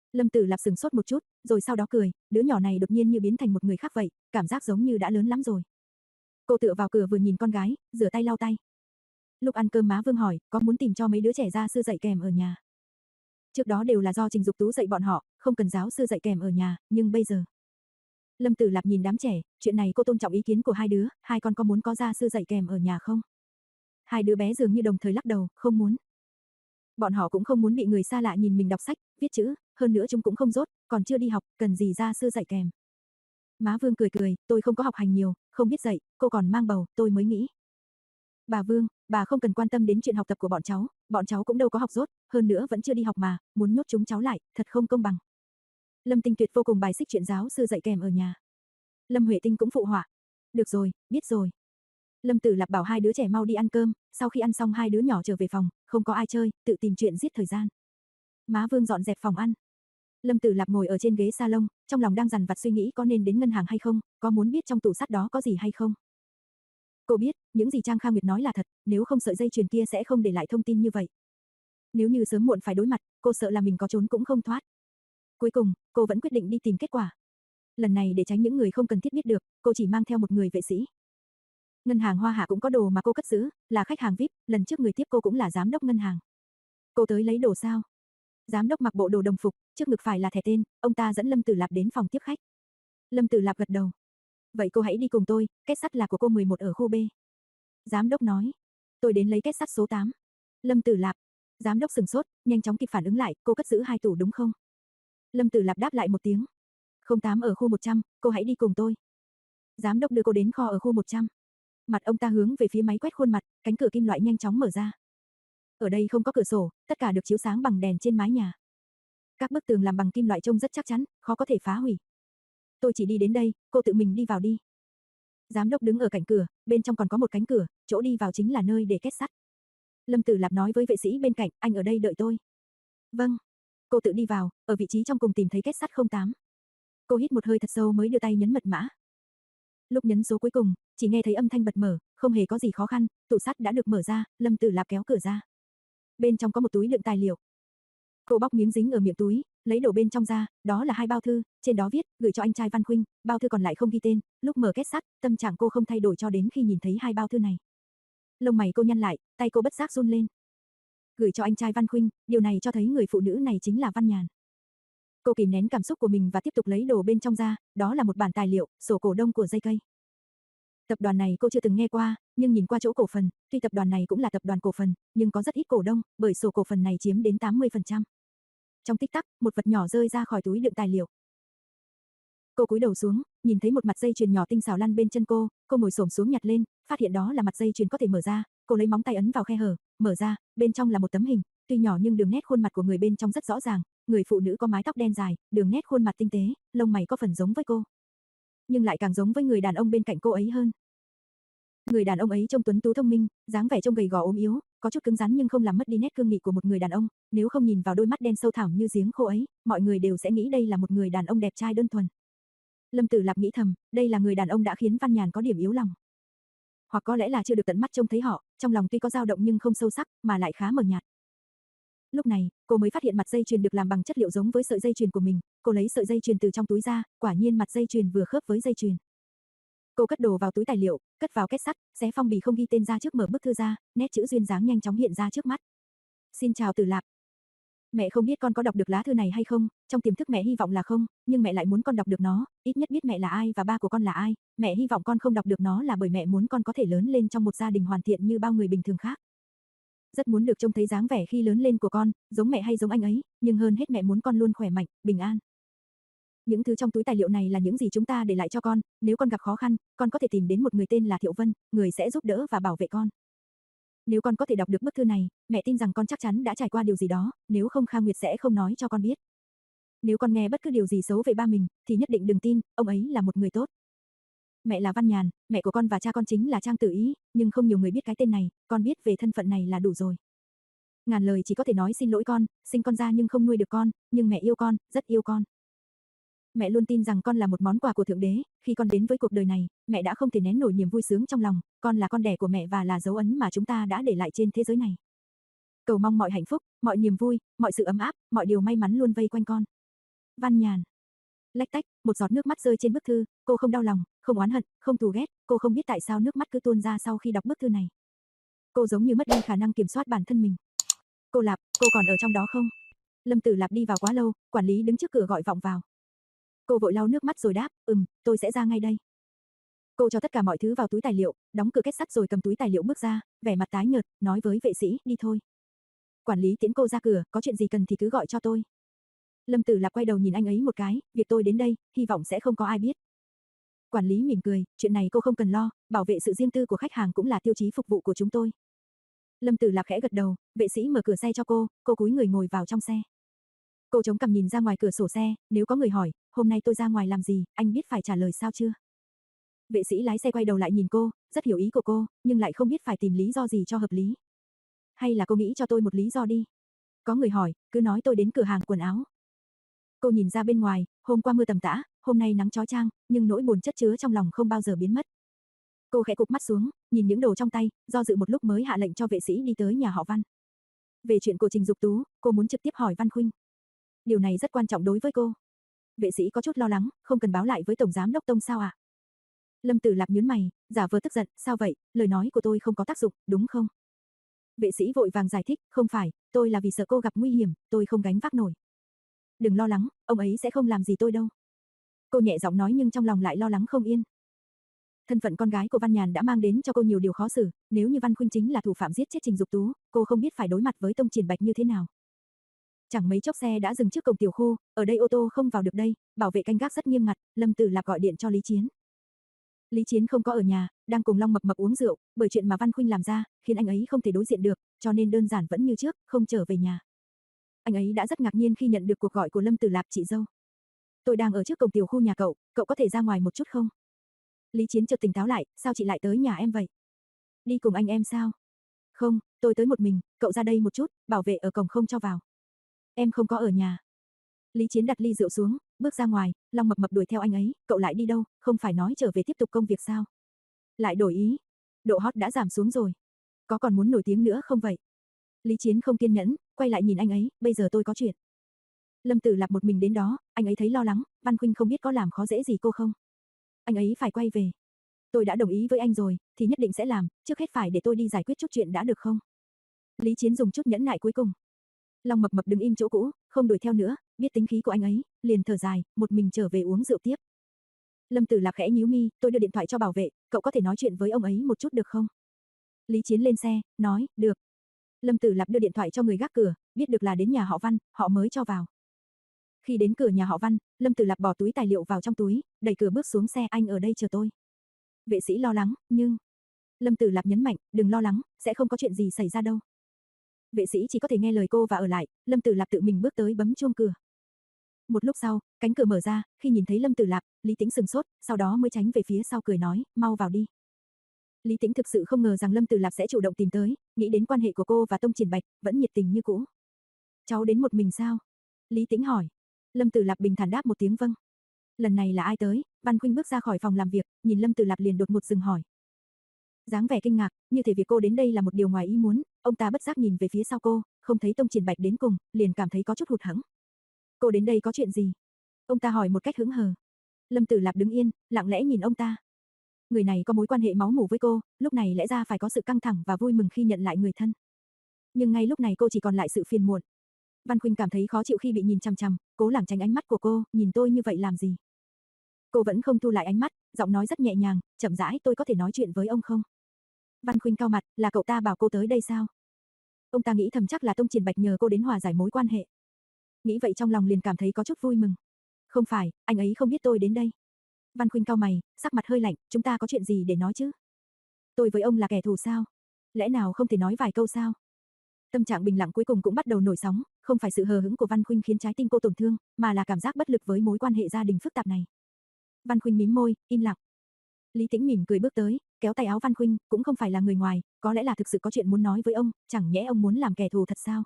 Speaker 1: Lâm Tử Lạp sững sốt một chút, rồi sau đó cười, đứa nhỏ này đột nhiên như biến thành một người khác vậy, cảm giác giống như đã lớn lắm rồi. Cô tựa vào cửa vừa nhìn con gái, rửa tay lau tay. Lúc ăn cơm má Vương hỏi, có muốn tìm cho mấy đứa trẻ gia sư dạy kèm ở nhà. Trước đó đều là do Trình Dục Tú dạy bọn họ, không cần giáo sư dạy kèm ở nhà, nhưng bây giờ. Lâm Tử Lạp nhìn đám trẻ, chuyện này cô tôn trọng ý kiến của hai đứa, hai con có muốn có gia sư dạy kèm ở nhà không? Hai đứa bé dường như đồng thời lắc đầu, không muốn. Bọn họ cũng không muốn bị người xa lạ nhìn mình đọc sách, viết chữ, hơn nữa chúng cũng không dốt, còn chưa đi học, cần gì gia sư dạy kèm. Má Vương cười cười, tôi không có học hành nhiều, không biết dạy, cô còn mang bầu, tôi mới nghĩ. Bà Vương, bà không cần quan tâm đến chuyện học tập của bọn cháu, bọn cháu cũng đâu có học dốt, hơn nữa vẫn chưa đi học mà, muốn nhốt chúng cháu lại, thật không công bằng. Lâm Tinh Tuyệt vô cùng bài xích chuyện giáo sư dạy kèm ở nhà. Lâm Huệ Tinh cũng phụ họa. Được rồi, biết rồi. Lâm Tử Lạp bảo hai đứa trẻ mau đi ăn cơm, sau khi ăn xong hai đứa nhỏ trở về phòng, không có ai chơi, tự tìm chuyện giết thời gian. Má Vương dọn dẹp phòng ăn. Lâm Tử Lạp ngồi ở trên ghế salon, trong lòng đang dằn vặt suy nghĩ có nên đến ngân hàng hay không, có muốn biết trong tủ sắt đó có gì hay không. Cô biết, những gì Trang Kha Nguyệt nói là thật, nếu không sợi dây chuyền kia sẽ không để lại thông tin như vậy. Nếu như sớm muộn phải đối mặt, cô sợ là mình có trốn cũng không thoát. Cuối cùng, cô vẫn quyết định đi tìm kết quả. Lần này để tránh những người không cần thiết biết được, cô chỉ mang theo một người vệ sĩ. Ngân hàng Hoa Hạ cũng có đồ mà cô cất giữ, là khách hàng vi ai pi, lần trước người tiếp cô cũng là giám đốc ngân hàng. Cô tới lấy đồ sao? Giám đốc mặc bộ đồ đồng phục, trước ngực phải là thẻ tên, ông ta dẫn Lâm Tử Lạp đến phòng tiếp khách. Lâm Tử Lạp gật đầu. Vậy cô hãy đi cùng tôi, két sắt là của cô mười một ở khu B. Giám đốc nói. Tôi đến lấy két sắt số tám. Lâm Tử Lạp. Giám đốc sừng sốt, nhanh chóng kịp phản ứng lại, cô cất giữ hai tủ đúng không? Lâm Tử Lạp đáp lại một tiếng. không tám ở khu một trăm, cô hãy đi cùng tôi. Giám đốc đưa cô đến kho ở khu một trăm. Mặt ông ta hướng về phía máy quét khuôn mặt, cánh cửa kim loại nhanh chóng mở ra. Ở đây không có cửa sổ, tất cả được chiếu sáng bằng đèn trên mái nhà. Các bức tường làm bằng kim loại trông rất chắc chắn, khó có thể phá hủy. Tôi chỉ đi đến đây, cô tự mình đi vào đi. Giám đốc đứng ở cạnh cửa, bên trong còn có một cánh cửa, chỗ đi vào chính là nơi để két sắt. Lâm Tử Lạp nói với vệ sĩ bên cạnh, anh ở đây đợi tôi. Vâng. Cô tự đi vào, ở vị trí trong cùng tìm thấy két sắt không tám. Cô hít một hơi thật sâu mới đưa tay nhấn mật mã. Lúc nhấn số cuối cùng, chỉ nghe thấy âm thanh bật mở, không hề có gì khó khăn, tủ sắt đã được mở ra, Lâm Tử Lạp kéo cửa ra. Bên trong có một túi đựng tài liệu. Cô bóc miếng dính ở miệng túi, lấy đồ bên trong ra, đó là hai bao thư, trên đó viết, gửi cho anh trai Văn Khuynh, bao thư còn lại không ghi tên, lúc mở két sắt, tâm trạng cô không thay đổi cho đến khi nhìn thấy hai bao thư này. Lông mày cô nhăn lại, tay cô bất giác run lên. Gửi cho anh trai Văn Khuynh, điều này cho thấy người phụ nữ này chính là Văn Nhàn. Cô kìm nén cảm xúc của mình và tiếp tục lấy đồ bên trong ra, đó là một bản tài liệu, sổ cổ đông của gi ca. Tập đoàn này cô chưa từng nghe qua, nhưng nhìn qua chỗ cổ phần, tuy tập đoàn này cũng là tập đoàn cổ phần, nhưng có rất ít cổ đông, bởi sổ cổ phần này chiếm đến tám mươi phần trăm. Trong tích tắc, một vật nhỏ rơi ra khỏi túi đựng tài liệu. Cô cúi đầu xuống, nhìn thấy một mặt dây chuyền nhỏ tinh xảo lăn bên chân cô, cô ngồi xổm xuống nhặt lên, phát hiện đó là mặt dây chuyền có thể mở ra, cô lấy móng tay ấn vào khe hở, mở ra, bên trong là một tấm hình, tuy nhỏ nhưng đường nét khuôn mặt của người bên trong rất rõ ràng, người phụ nữ có mái tóc đen dài, đường nét khuôn mặt tinh tế, lông mày có phần giống với cô, nhưng lại càng giống với người đàn ông bên cạnh cô ấy hơn. Người đàn ông ấy trông tuấn tú thông minh, dáng vẻ trông gầy gò ốm yếu, có chút cứng rắn nhưng không làm mất đi nét cương nghị của một người đàn ông, nếu không nhìn vào đôi mắt đen sâu thẳm như giếng khô ấy, mọi người đều sẽ nghĩ đây là một người đàn ông đẹp trai đơn thuần. Lâm Tử Lạp nghĩ thầm, đây là người đàn ông đã khiến Văn Nhàn có điểm yếu lòng. Hoặc có lẽ là chưa được tận mắt trông thấy họ, trong lòng tuy có dao động nhưng không sâu sắc, mà lại khá mờ nhạt. Lúc này, cô mới phát hiện mặt dây chuyền được làm bằng chất liệu giống với sợi dây chuyền của mình, cô lấy sợi dây chuyền từ trong túi ra, quả nhiên mặt dây chuyền vừa khớp với dây chuyền. Cô cất đồ vào túi tài liệu, cất vào két sắt, xé phong bì không ghi tên ra trước mở bức thư ra, nét chữ duyên dáng nhanh chóng hiện ra trước mắt. Xin chào Tử Lạp. Mẹ không biết con có đọc được lá thư này hay không, trong tiềm thức mẹ hy vọng là không, nhưng mẹ lại muốn con đọc được nó, ít nhất biết mẹ là ai và ba của con là ai, mẹ hy vọng con không đọc được nó là bởi mẹ muốn con có thể lớn lên trong một gia đình hoàn thiện như bao người bình thường khác. Rất muốn được trông thấy dáng vẻ khi lớn lên của con, giống mẹ hay giống anh ấy, nhưng hơn hết mẹ muốn con luôn khỏe mạnh, bình an. Những thứ trong túi tài liệu này là những gì chúng ta để lại cho con, nếu con gặp khó khăn, con có thể tìm đến một người tên là Thiệu Vân, người sẽ giúp đỡ và bảo vệ con. Nếu con có thể đọc được bức thư này, mẹ tin rằng con chắc chắn đã trải qua điều gì đó, nếu không Kha Nguyệt sẽ không nói cho con biết. Nếu con nghe bất cứ điều gì xấu về ba mình, thì nhất định đừng tin, ông ấy là một người tốt. Mẹ là Văn Nhàn, mẹ của con và cha con chính là Trang Tử Ý, nhưng không nhiều người biết cái tên này, con biết về thân phận này là đủ rồi. Ngàn lời chỉ có thể nói xin lỗi con, sinh con ra nhưng không nuôi được con, nhưng mẹ yêu con, rất yêu con. Mẹ luôn tin rằng con là một món quà của Thượng Đế, khi con đến với cuộc đời này, mẹ đã không thể nén nổi niềm vui sướng trong lòng, con là con đẻ của mẹ và là dấu ấn mà chúng ta đã để lại trên thế giới này. Cầu mong mọi hạnh phúc, mọi niềm vui, mọi sự ấm áp, mọi điều may mắn luôn vây quanh con. Văn Nhàn. Lách tách, một giọt nước mắt rơi trên bức thư, cô không đau lòng, không oán hận, không thù ghét, cô không biết tại sao nước mắt cứ tuôn ra sau khi đọc bức thư này. Cô giống như mất đi khả năng kiểm soát bản thân mình. Cô Lạp, cô còn ở trong đó không? Lâm Tử Lạp đi vào quá lâu, quản lý đứng trước cửa gọi vọng vào. Cô vội lau nước mắt rồi đáp, ừm, tôi sẽ ra ngay đây. Cô cho tất cả mọi thứ vào túi tài liệu, đóng cửa kết sắt rồi cầm túi tài liệu bước ra, vẻ mặt tái nhợt, nói với vệ sĩ, đi thôi. Quản lý tiễn cô ra cửa, có chuyện gì cần thì cứ gọi cho tôi. Lâm Tử Lạp quay đầu nhìn anh ấy một cái, việc tôi đến đây, hy vọng sẽ không có ai biết. Quản lý mỉm cười, chuyện này cô không cần lo, bảo vệ sự riêng tư của khách hàng cũng là tiêu chí phục vụ của chúng tôi. Lâm Tử Lạp khẽ gật đầu, vệ sĩ mở cửa xe cho cô, cô cúi người ngồi vào trong xe. Cô chống cằm nhìn ra ngoài cửa sổ xe, nếu có người hỏi, hôm nay tôi ra ngoài làm gì, anh biết phải trả lời sao chưa? Vệ sĩ lái xe quay đầu lại nhìn cô, rất hiểu ý của cô, nhưng lại không biết phải tìm lý do gì cho hợp lý. Hay là cô nghĩ cho tôi một lý do đi. Có người hỏi, cứ nói tôi đến cửa hàng quần áo. Cô nhìn ra bên ngoài, hôm qua mưa tầm tã, hôm nay nắng chói chang, nhưng nỗi buồn chất chứa trong lòng không bao giờ biến mất. Cô khẽ cụp mắt xuống, nhìn những đồ trong tay, do dự một lúc mới hạ lệnh cho vệ sĩ đi tới nhà họ Văn. Về chuyện của Trình Dục Tú, cô muốn trực tiếp hỏi Văn Khuynh. Điều này rất quan trọng đối với cô. Vệ sĩ có chút lo lắng, không cần báo lại với Tổng Giám Đốc Tông sao ạ? À? Lâm Tử Lạp nhướng mày, giả vờ tức giận, sao vậy, lời nói của tôi không có tác dụng, đúng không? Vệ sĩ vội vàng giải thích, không phải, tôi là vì sợ cô gặp nguy hiểm, tôi không gánh vác nổi. Đừng lo lắng, ông ấy sẽ không làm gì tôi đâu. Cô nhẹ giọng nói nhưng trong lòng lại lo lắng không yên. Thân phận con gái của Văn Nhàn đã mang đến cho cô nhiều điều khó xử, nếu như Văn Khuynh chính là thủ phạm giết chết Trình Dục Tú, cô không biết phải đối mặt với Tông Triển Bạch như thế nào. Chẳng mấy chốc xe đã dừng trước cổng tiểu khu, ở đây ô tô không vào được đây, bảo vệ canh gác rất nghiêm ngặt, Lâm Tử Lạp gọi điện cho Lý Chiến. Lý Chiến không có ở nhà, đang cùng Long Mập Mập uống rượu, bởi chuyện mà Văn Khuynh làm ra, khiến anh ấy không thể đối diện được, cho nên đơn giản vẫn như trước, không trở về nhà. Anh ấy đã rất ngạc nhiên khi nhận được cuộc gọi của Lâm Tử Lạp, chị dâu. Tôi đang ở trước cổng tiểu khu nhà cậu, cậu có thể ra ngoài một chút không? Lý Chiến chợt tỉnh táo lại, sao chị lại tới nhà em vậy? Đi cùng anh em sao? Không, tôi tới một mình, cậu ra đây một chút, bảo vệ ở cổng không cho vào. Em không có ở nhà. Lý Chiến đặt ly rượu xuống, bước ra ngoài, Long Mập Mập đuổi theo anh ấy, cậu lại đi đâu, không phải nói trở về tiếp tục công việc sao? Lại đổi ý. Độ hot đã giảm xuống rồi. Có còn muốn nổi tiếng nữa không vậy? Lý Chiến không kiên nhẫn, quay lại nhìn anh ấy, bây giờ tôi có chuyện. Lâm Tử Lạp một mình đến đó, anh ấy thấy lo lắng, Văn Khuynh không biết có làm khó dễ gì cô không? Anh ấy phải quay về. Tôi đã đồng ý với anh rồi, thì nhất định sẽ làm, trước hết phải để tôi đi giải quyết chút chuyện đã được không? Lý Chiến dùng chút nhẫn nại cuối cùng. Long Mập Mập đứng im chỗ cũ, không đuổi theo nữa, biết tính khí của anh ấy, liền thở dài, một mình trở về uống rượu tiếp. Lâm Tử Lạp khẽ nhíu mi, tôi đưa điện thoại cho bảo vệ, cậu có thể nói chuyện với ông ấy một chút được không? Lý Chiến lên xe, nói, được. Lâm Tử Lạp đưa điện thoại cho người gác cửa, biết được là đến nhà họ Văn, họ mới cho vào. Khi đến cửa nhà họ Văn, Lâm Tử Lạp bỏ túi tài liệu vào trong túi, đẩy cửa bước xuống xe, anh ở đây chờ tôi. Vệ sĩ lo lắng, nhưng... Lâm Tử Lạp nhấn mạnh, đừng lo lắng, sẽ không có chuyện gì xảy ra đâu. Vệ sĩ chỉ có thể nghe lời cô và ở lại, Lâm Tử Lạp tự mình bước tới bấm chuông cửa. Một lúc sau, cánh cửa mở ra, khi nhìn thấy Lâm Tử Lạp, Lý Tĩnh sừng sốt, sau đó mới tránh về phía sau cười nói, mau vào đi. Lý Tĩnh thực sự không ngờ rằng Lâm Tử Lạp sẽ chủ động tìm tới, nghĩ đến quan hệ của cô và Tông Triển Bạch, vẫn nhiệt tình như cũ. Cháu đến một mình sao? Lý Tĩnh hỏi. Lâm Tử Lạp bình thản đáp một tiếng vâng. Lần này là ai tới? Văn Khuynh bước ra khỏi phòng làm việc, nhìn Lâm Tử Lạp liền đột ngột dừng hỏi. Dáng vẻ kinh ngạc, như thể việc cô đến đây là một điều ngoài ý muốn, ông ta bất giác nhìn về phía sau cô, không thấy Tông Triển Bạch đến cùng, liền cảm thấy có chút hụt hẫng. Cô đến đây có chuyện gì? Ông ta hỏi một cách hững hờ. Lâm Tử Lạp đứng yên, lặng lẽ nhìn ông ta. Người này có mối quan hệ máu mủ với cô, lúc này lẽ ra phải có sự căng thẳng và vui mừng khi nhận lại người thân. Nhưng ngay lúc này cô chỉ còn lại sự phiền muộn. Văn Khuynh cảm thấy khó chịu khi bị nhìn chằm chằm, cố lảng tránh ánh mắt của cô, nhìn tôi như vậy làm gì? Cô vẫn không thu lại ánh mắt, giọng nói rất nhẹ nhàng, chậm rãi, tôi có thể nói chuyện với ông không? Văn Khuynh cau mặt, là cậu ta bảo cô tới đây sao? Ông ta nghĩ thầm chắc là Tông Triển Bạch nhờ cô đến hòa giải mối quan hệ. Nghĩ vậy trong lòng liền cảm thấy có chút vui mừng. Không phải, anh ấy không biết tôi đến đây. Văn Khuynh cau mày, sắc mặt hơi lạnh, chúng ta có chuyện gì để nói chứ? Tôi với ông là kẻ thù sao? Lẽ nào không thể nói vài câu sao? Tâm trạng bình lặng cuối cùng cũng bắt đầu nổi sóng, không phải sự hờ hững của Văn Khuynh khiến trái tim cô tổn thương, mà là cảm giác bất lực với mối quan hệ gia đình phức tạp này. Văn Khuynh mím môi, im lặng. Lý Tĩnh mỉm cười bước tới, kéo tay áo Văn Khuynh, cũng không phải là người ngoài, có lẽ là thực sự có chuyện muốn nói với ông, chẳng nhẽ ông muốn làm kẻ thù thật sao?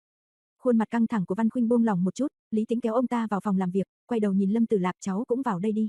Speaker 1: Khuôn mặt căng thẳng của Văn Khuynh buông lỏng một chút, Lý Tĩnh kéo ông ta vào phòng làm việc, quay đầu nhìn Lâm Tử Lạp, cháu cũng vào đây đi.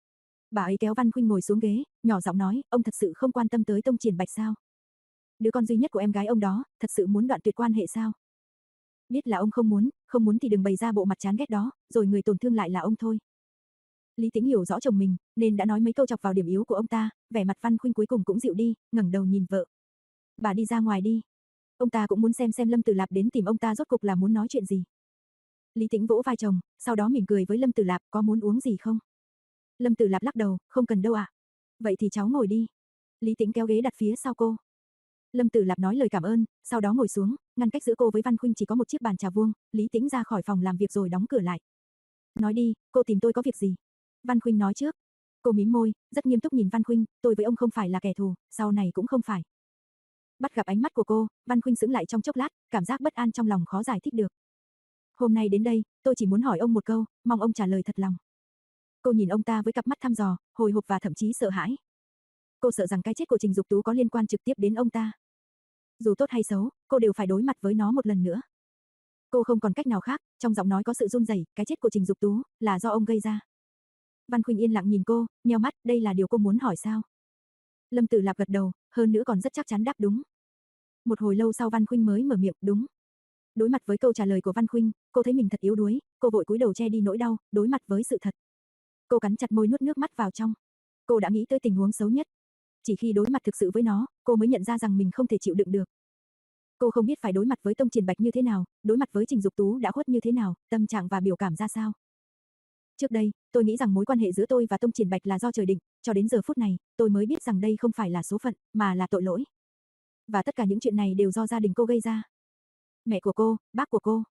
Speaker 1: Bà ấy kéo Văn Khuynh ngồi xuống ghế, nhỏ giọng nói, ông thật sự không quan tâm tới Tông Triển Bạch sao? Đứa con duy nhất của em gái ông đó, thật sự muốn đoạn tuyệt quan hệ sao? Biết là ông không muốn, không muốn thì đừng bày ra bộ mặt chán ghét đó, rồi người tổn thương lại là ông thôi. Lý Tĩnh hiểu rõ chồng mình, nên đã nói mấy câu chọc vào điểm yếu của ông ta, vẻ mặt Văn Khuynh cuối cùng cũng dịu đi, ngẩng đầu nhìn vợ. Bà đi ra ngoài đi. Ông ta cũng muốn xem xem Lâm Tử Lạp đến tìm ông ta rốt cục là muốn nói chuyện gì. Lý Tĩnh vỗ vai chồng, sau đó mỉm cười với Lâm Tử Lạp, có muốn uống gì không? Lâm Tử Lạp lắc đầu, không cần đâu ạ. Vậy thì cháu ngồi đi. Lý Tĩnh kéo ghế đặt phía sau cô. Lâm Tử Lạp nói lời cảm ơn, sau đó ngồi xuống, ngăn cách giữa cô với Văn Khuynh chỉ có một chiếc bàn trà vuông, Lý Tĩnh ra khỏi phòng làm việc rồi đóng cửa lại. Nói đi, cô tìm tôi có việc gì? Văn Khuynh nói trước. Cô mím môi, rất nghiêm túc nhìn Văn Khuynh, tôi với ông không phải là kẻ thù, sau này cũng không phải. Bắt gặp ánh mắt của cô, Văn Khuynh sững lại trong chốc lát, cảm giác bất an trong lòng khó giải thích được. Hôm nay đến đây, tôi chỉ muốn hỏi ông một câu, mong ông trả lời thật lòng. Cô nhìn ông ta với cặp mắt thăm dò, hồi hộp và thậm chí sợ hãi. Cô sợ rằng cái chết của Trình Dục Tú có liên quan trực tiếp đến ông ta. Dù tốt hay xấu, cô đều phải đối mặt với nó một lần nữa. Cô không còn cách nào khác, trong giọng nói có sự run rẩy, cái chết của Trình Dục Tú là do ông gây ra. Văn Khuynh yên lặng nhìn cô, nheo mắt, đây là điều cô muốn hỏi sao? Lâm Tử Lạp gật đầu, hơn nữa còn rất chắc chắn đáp đúng. Một hồi lâu sau Văn Khuynh mới mở miệng, đúng. Đối mặt với câu trả lời của Văn Khuynh, cô thấy mình thật yếu đuối, cô vội cúi đầu che đi nỗi đau, đối mặt với sự thật. Cô cắn chặt môi nuốt nước mắt vào trong. Cô đã nghĩ tới tình huống xấu nhất. Chỉ khi đối mặt thực sự với nó, cô mới nhận ra rằng mình không thể chịu đựng được. Cô không biết phải đối mặt với Tông Triển Bạch như thế nào, đối mặt với Trình Dục Tú đã khuất như thế nào, tâm trạng và biểu cảm ra sao. Trước đây, tôi nghĩ rằng mối quan hệ giữa tôi và Tông Triển Bạch là do trời định, cho đến giờ phút này, tôi mới biết rằng đây không phải là số phận, mà là tội lỗi. Và tất cả những chuyện này đều do gia đình cô gây ra. Mẹ của cô, bác của cô.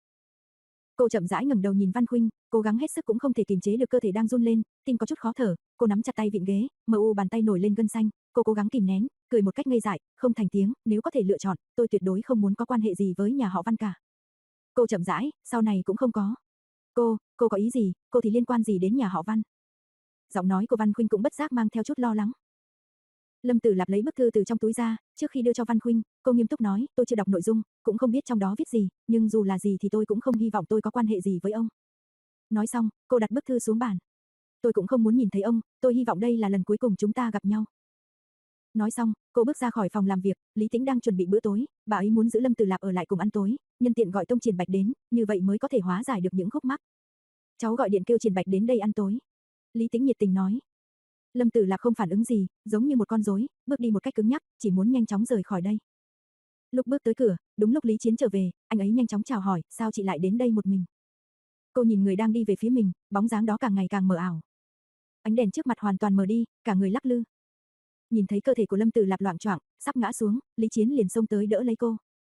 Speaker 1: Cô chậm rãi ngẩng đầu nhìn Văn Khuynh, cố gắng hết sức cũng không thể kiềm chế được cơ thể đang run lên, tim có chút khó thở, cô nắm chặt tay vịn ghế, mờ u bàn tay nổi lên gân xanh, cô cố gắng kìm nén, cười một cách ngây dại, không thành tiếng, nếu có thể lựa chọn, tôi tuyệt đối không muốn có quan hệ gì với nhà họ Văn cả. Cô chậm rãi, sau này cũng không có. Cô, cô có ý gì, cô thì liên quan gì đến nhà họ Văn? Giọng nói của Văn Khuynh cũng bất giác mang theo chút lo lắng. Lâm Tử Lạp lấy bức thư từ trong túi ra, trước khi đưa cho Văn Khuynh, cô nghiêm túc nói, tôi chưa đọc nội dung, cũng không biết trong đó viết gì, nhưng dù là gì thì tôi cũng không hy vọng tôi có quan hệ gì với ông. Nói xong, cô đặt bức thư xuống bàn. Tôi cũng không muốn nhìn thấy ông, tôi hy vọng đây là lần cuối cùng chúng ta gặp nhau. Nói xong, cô bước ra khỏi phòng làm việc, Lý Tĩnh đang chuẩn bị bữa tối, bà ấy muốn giữ Lâm Tử Lạp ở lại cùng ăn tối, nhân tiện gọi Tông Triển Bạch đến, như vậy mới có thể hóa giải được những khúc mắc. Cháu gọi điện kêu Triển Bạch đến đây ăn tối. Lý Tĩnh nhiệt tình nói. Lâm Tử Lạp không phản ứng gì, giống như một con rối, bước đi một cách cứng nhắc, chỉ muốn nhanh chóng rời khỏi đây. Lúc bước tới cửa, đúng lúc Lý Chiến trở về, anh ấy nhanh chóng chào hỏi, sao chị lại đến đây một mình? Cô nhìn người đang đi về phía mình, bóng dáng đó càng ngày càng mờ ảo. Ánh đèn trước mặt hoàn toàn mờ đi, cả người lắc lư. Nhìn thấy cơ thể của Lâm Tử Lạp loạng choạng, sắp ngã xuống, Lý Chiến liền xông tới đỡ lấy cô.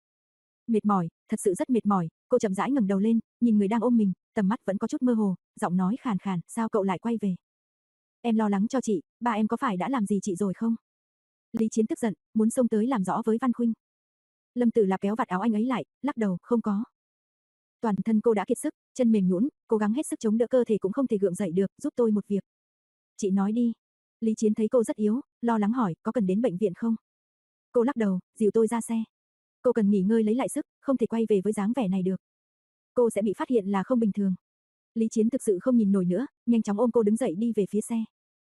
Speaker 1: Mệt mỏi, thật sự rất mệt mỏi, cô chậm rãi ngẩng đầu lên, nhìn người đang ôm mình, tầm mắt vẫn có chút mơ hồ, giọng nói khàn khàn, sao cậu lại quay về? Em lo lắng cho chị, ba em có phải đã làm gì chị rồi không? Lý Chiến tức giận, muốn xông tới làm rõ với Văn Khuynh. Lâm Tử Lạp kéo vạt áo anh ấy lại, lắc đầu, không có. Toàn thân cô đã kiệt sức, chân mềm nhũn, cố gắng hết sức chống đỡ cơ thể cũng không thể gượng dậy được, giúp tôi một việc. Chị nói đi. Lý Chiến thấy cô rất yếu, lo lắng hỏi, có cần đến bệnh viện không? Cô lắc đầu, dìu tôi ra xe. Cô cần nghỉ ngơi lấy lại sức, không thể quay về với dáng vẻ này được. Cô sẽ bị phát hiện là không bình thường. Lý Chiến thực sự không nhìn nổi nữa, nhanh chóng ôm cô đứng dậy đi về phía xe.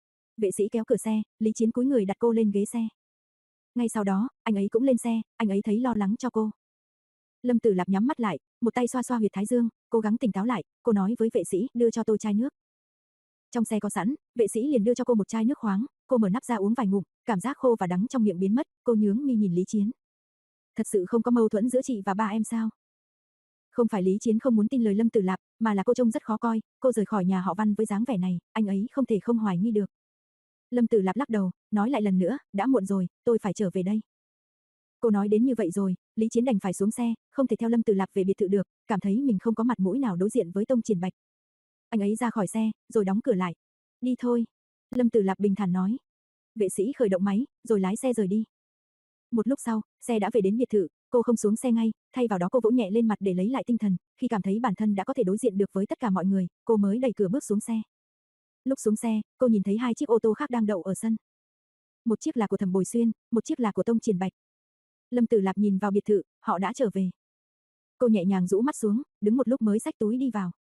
Speaker 1: Vệ sĩ kéo cửa xe, Lý Chiến cúi người đặt cô lên ghế xe. Ngay sau đó, anh ấy cũng lên xe, anh ấy thấy lo lắng cho cô. Lâm Tử Lạp nhắm mắt lại, một tay xoa xoa huyệt thái dương, cố gắng tỉnh táo lại, cô nói với vệ sĩ, đưa cho tôi chai nước. Trong xe có sẵn, vệ sĩ liền đưa cho cô một chai nước khoáng, cô mở nắp ra uống vài ngụm, cảm giác khô và đắng trong miệng biến mất, cô nhướng mi nhìn Lý Chiến. Thật sự không có mâu thuẫn giữa chị và ba em sao? Không phải Lý Chiến không muốn tin lời Lâm Tử Lạp, mà là cô trông rất khó coi, cô rời khỏi nhà họ Văn với dáng vẻ này, anh ấy không thể không hoài nghi được. Lâm Tử Lạp lắc đầu, nói lại lần nữa, đã muộn rồi, tôi phải trở về đây. Cô nói đến như vậy rồi, Lý Chiến đành phải xuống xe, không thể theo Lâm Tử Lạp về biệt thự được, cảm thấy mình không có mặt mũi nào đối diện với Tông Triển Bạch. Anh ấy ra khỏi xe, rồi đóng cửa lại. Đi thôi. Lâm Tử Lạp bình thản nói. Vệ sĩ khởi động máy, rồi lái xe rời đi. Một lúc sau, xe đã về đến biệt thự, cô không xuống xe ngay, thay vào đó cô vỗ nhẹ lên mặt để lấy lại tinh thần, khi cảm thấy bản thân đã có thể đối diện được với tất cả mọi người, cô mới đẩy cửa bước xuống xe. Lúc xuống xe, cô nhìn thấy hai chiếc ô tô khác đang đậu ở sân. Một chiếc là của Thẩm Bồi Xuyên, một chiếc là của Tông Triển Bạch. Lâm Tử Lạp nhìn vào biệt thự, họ đã trở về. Cô nhẹ nhàng rũ mắt xuống, đứng một lúc mới xách túi đi vào.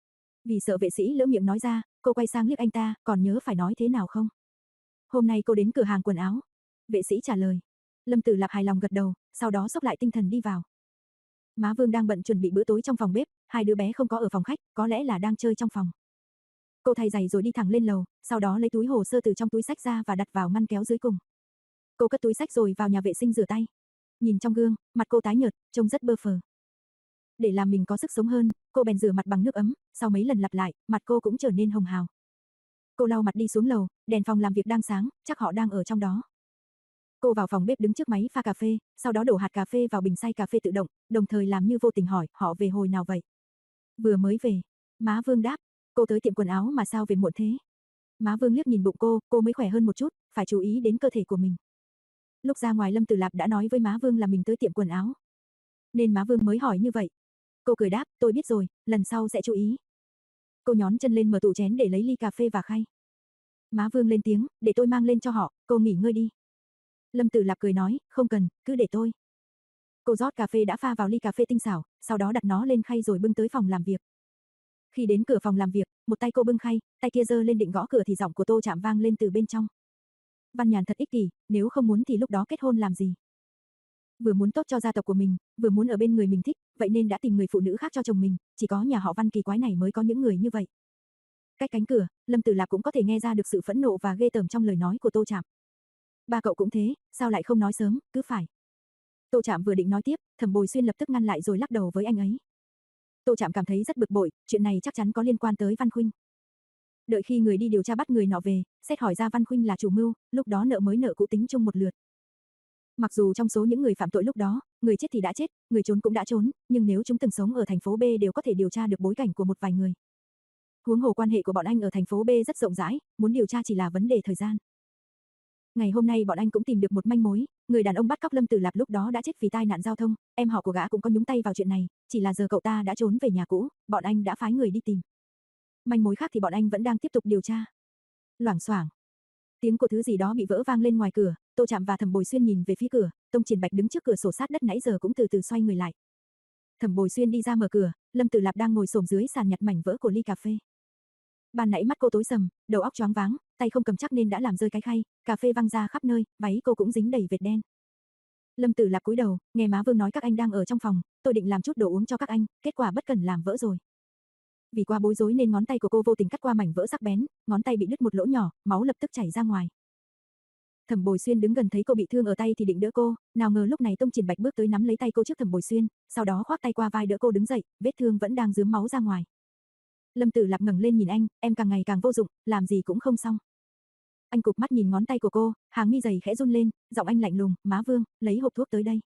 Speaker 1: Vì sợ vệ sĩ lỡ miệng nói ra, cô quay sang liếc anh ta, còn nhớ phải nói thế nào không? Hôm nay cô đến cửa hàng quần áo. Vệ sĩ trả lời. Lâm Tử Lạp hài lòng gật đầu, sau đó xốc lại tinh thần đi vào. Má Vương đang bận chuẩn bị bữa tối trong phòng bếp, hai đứa bé không có ở phòng khách, có lẽ là đang chơi trong phòng. Cô thay giày rồi đi thẳng lên lầu, sau đó lấy túi hồ sơ từ trong túi sách ra và đặt vào ngăn kéo dưới cùng. Cô cất túi sách rồi vào nhà vệ sinh rửa tay. Nhìn trong gương, mặt cô tái nhợt, trông rất bơ phờ. Để làm mình có sức sống hơn, cô bèn rửa mặt bằng nước ấm, sau mấy lần lặp lại, mặt cô cũng trở nên hồng hào. Cô lau mặt đi xuống lầu, đèn phòng làm việc đang sáng, chắc họ đang ở trong đó. Cô vào phòng bếp đứng trước máy pha cà phê, sau đó đổ hạt cà phê vào bình xay cà phê tự động, đồng thời làm như vô tình hỏi, họ về hồi nào vậy? Vừa mới về. Má Vương đáp, cô tới tiệm quần áo mà sao về muộn thế? Má Vương liếc nhìn bụng cô, cô mới khỏe hơn một chút, phải chú ý đến cơ thể của mình. Lúc ra ngoài Lâm Tử Lạp đã nói với má Vương là mình tới tiệm quần áo. Nên má Vương mới hỏi như vậy. Cô cười đáp, tôi biết rồi, lần sau sẽ chú ý. Cô nhón chân lên mở tủ chén để lấy ly cà phê và khay. Má Vương lên tiếng, để tôi mang lên cho họ, cô nghỉ ngơi đi. Lâm Tử Lạp cười nói, không cần, cứ để tôi. Cô rót cà phê đã pha vào ly cà phê tinh xảo, sau đó đặt nó lên khay rồi bưng tới phòng làm việc. Khi đến cửa phòng làm việc, một tay cô bưng khay, tay kia giơ lên định gõ cửa thì giọng của Tô Trạm vang lên từ bên trong. Văn Nhàn thật ích kỷ, nếu không muốn thì lúc đó kết hôn làm gì? Vừa muốn tốt cho gia tộc của mình, vừa muốn ở bên người mình thích, vậy nên đã tìm người phụ nữ khác cho chồng mình, chỉ có nhà họ Văn kỳ quái này mới có những người như vậy. Cách cánh cửa, Lâm Tử Lạp cũng có thể nghe ra được sự phẫn nộ và ghê tởm trong lời nói của Tô Trạm. Ba cậu cũng thế, sao lại không nói sớm, cứ phải. Tô Trạm vừa định nói tiếp, Thẩm Bồi Xuyên lập tức ngăn lại rồi lắc đầu với anh ấy. Tô Trạm cảm thấy rất bực bội, chuyện này chắc chắn có liên quan tới Văn Khuynh. Đợi khi người đi điều tra bắt người nọ về, xét hỏi ra Văn Khuynh là chủ mưu, lúc đó nợ mới nợ cũ tính chung một lượt. Mặc dù trong số những người phạm tội lúc đó, người chết thì đã chết, người trốn cũng đã trốn, nhưng nếu chúng từng sống ở thành phố B đều có thể điều tra được bối cảnh của một vài người. Huống hồ quan hệ của bọn anh ở thành phố B rất rộng rãi, muốn điều tra chỉ là vấn đề thời gian. Ngày hôm nay bọn anh cũng tìm được một manh mối, người đàn ông bắt cóc Lâm Tử Lạp lúc đó đã chết vì tai nạn giao thông, em họ của gã cũng có nhúng tay vào chuyện này, chỉ là giờ cậu ta đã trốn về nhà cũ, bọn anh đã phái người đi tìm. Manh mối khác thì bọn anh vẫn đang tiếp tục điều tra. Loảng xoảng. Tiếng của thứ gì đó bị vỡ vang lên ngoài cửa, Tô Trạm và Thẩm Bồi Xuyên nhìn về phía cửa, Tông Triển Bạch đứng trước cửa sổ sát đất nãy giờ cũng từ từ xoay người lại. Thẩm Bồi Xuyên đi ra mở cửa, Lâm Tử Lạp đang ngồi xổm dưới sàn nhặt mảnh vỡ của ly cà phê. Ban nãy mắt cô tối sầm, đầu óc choáng váng, tay không cầm chắc nên đã làm rơi cái khay, cà phê văng ra khắp nơi, váy cô cũng dính đầy vệt đen. Lâm Tử Lạp cúi đầu, nghe má Vương nói các anh đang ở trong phòng, tôi định làm chút đồ uống cho các anh, kết quả bất cẩn làm vỡ rồi. Vì quá bối rối nên ngón tay của cô vô tình cắt qua mảnh vỡ sắc bén, ngón tay bị đứt một lỗ nhỏ, máu lập tức chảy ra ngoài. Thẩm Bồi Xuyên đứng gần thấy cô bị thương ở tay thì định đỡ cô, nào ngờ lúc này Tông Triển Bạch bước tới nắm lấy tay cô trước Thẩm Bồi Xuyên, sau đó khoác tay qua vai đỡ cô đứng dậy, vết thương vẫn đang rướm máu ra ngoài. Lâm Tử Lạp ngẩng lên nhìn anh, em càng ngày càng vô dụng, làm gì cũng không xong. Anh cụp mắt nhìn ngón tay của cô, hàng mi dày khẽ run lên, giọng anh lạnh lùng, má Vương, lấy hộp thuốc tới đây.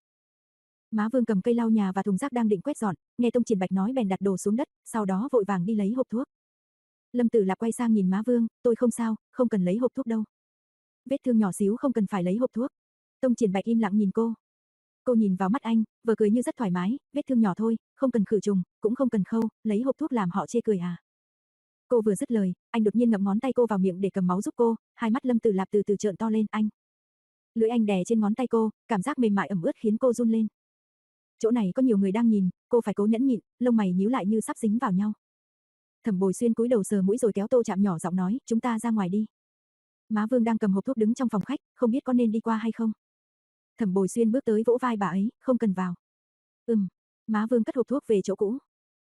Speaker 1: Má Vương cầm cây lau nhà và thùng rác đang định quét dọn, nghe Tông Triển Bạch nói bèn đặt đồ xuống đất, sau đó vội vàng đi lấy hộp thuốc. Lâm Tử Lạp quay sang nhìn má Vương, tôi không sao, không cần lấy hộp thuốc đâu. Vết thương nhỏ xíu không cần phải lấy hộp thuốc. Tông Triển Bạch im lặng nhìn cô. Cô nhìn vào mắt anh, vừa cười như rất thoải mái, vết thương nhỏ thôi, không cần khử trùng, cũng không cần khâu, lấy hộp thuốc làm họ chê cười à. Cô vừa dứt lời, anh đột nhiên ngậm ngón tay cô vào miệng để cầm máu giúp cô, hai mắt Lâm Tử Lạp từ từ trợn to lên, anh. Lưỡi anh đè trên ngón tay cô, cảm giác mềm mại ẩm ướt khiến cô run lên. Chỗ này có nhiều người đang nhìn, cô phải cố nhẫn nhịn, lông mày nhíu lại như sắp dính vào nhau. Thẩm Bồi Xuyên cúi đầu sờ mũi rồi kéo Tô Trạm nhỏ giọng nói, chúng ta ra ngoài đi. Má Vương đang cầm hộp thuốc đứng trong phòng khách, không biết có nên đi qua hay không. Thẩm Bồi Xuyên bước tới vỗ vai bà ấy, không cần vào. Ừm, má Vương cất hộp thuốc về chỗ cũ.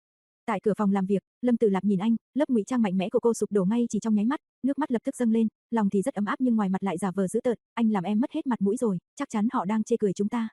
Speaker 1: Tại cửa phòng làm việc, Lâm Tử Lạp nhìn anh, lớp ngụy trang mạnh mẽ của cô sụp đổ ngay chỉ trong nháy mắt, nước mắt lập tức dâng lên, lòng thì rất ấm áp nhưng ngoài mặt lại giả vờ dữ tợn, anh làm em mất hết mặt mũi rồi, chắc chắn họ đang chê cười chúng ta.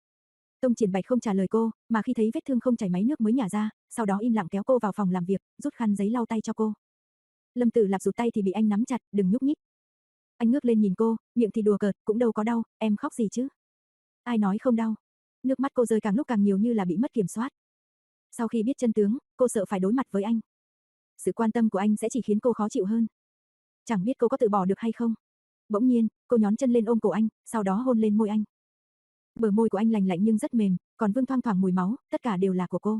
Speaker 1: Tông Triển Bạch không trả lời cô, mà khi thấy vết thương không chảy máy nước mới nhả ra, sau đó im lặng kéo cô vào phòng làm việc, rút khăn giấy lau tay cho cô. Lâm Tử Lạp rụt tay thì bị anh nắm chặt, đừng nhúc nhích. Anh ngước lên nhìn cô, miệng thì đùa cợt, cũng đâu có đau, em khóc gì chứ? Ai nói không đau? Nước mắt cô rơi càng lúc càng nhiều như là bị mất kiểm soát. Sau khi biết chân tướng, cô sợ phải đối mặt với anh. Sự quan tâm của anh sẽ chỉ khiến cô khó chịu hơn. Chẳng biết cô có tự bỏ được hay không. Bỗng nhiên, cô nhón chân lên ôm cổ anh, sau đó hôn lên môi anh. Bờ môi của anh lành lạnh nhưng rất mềm, còn vương thoang thoảng mùi máu, tất cả đều là của cô.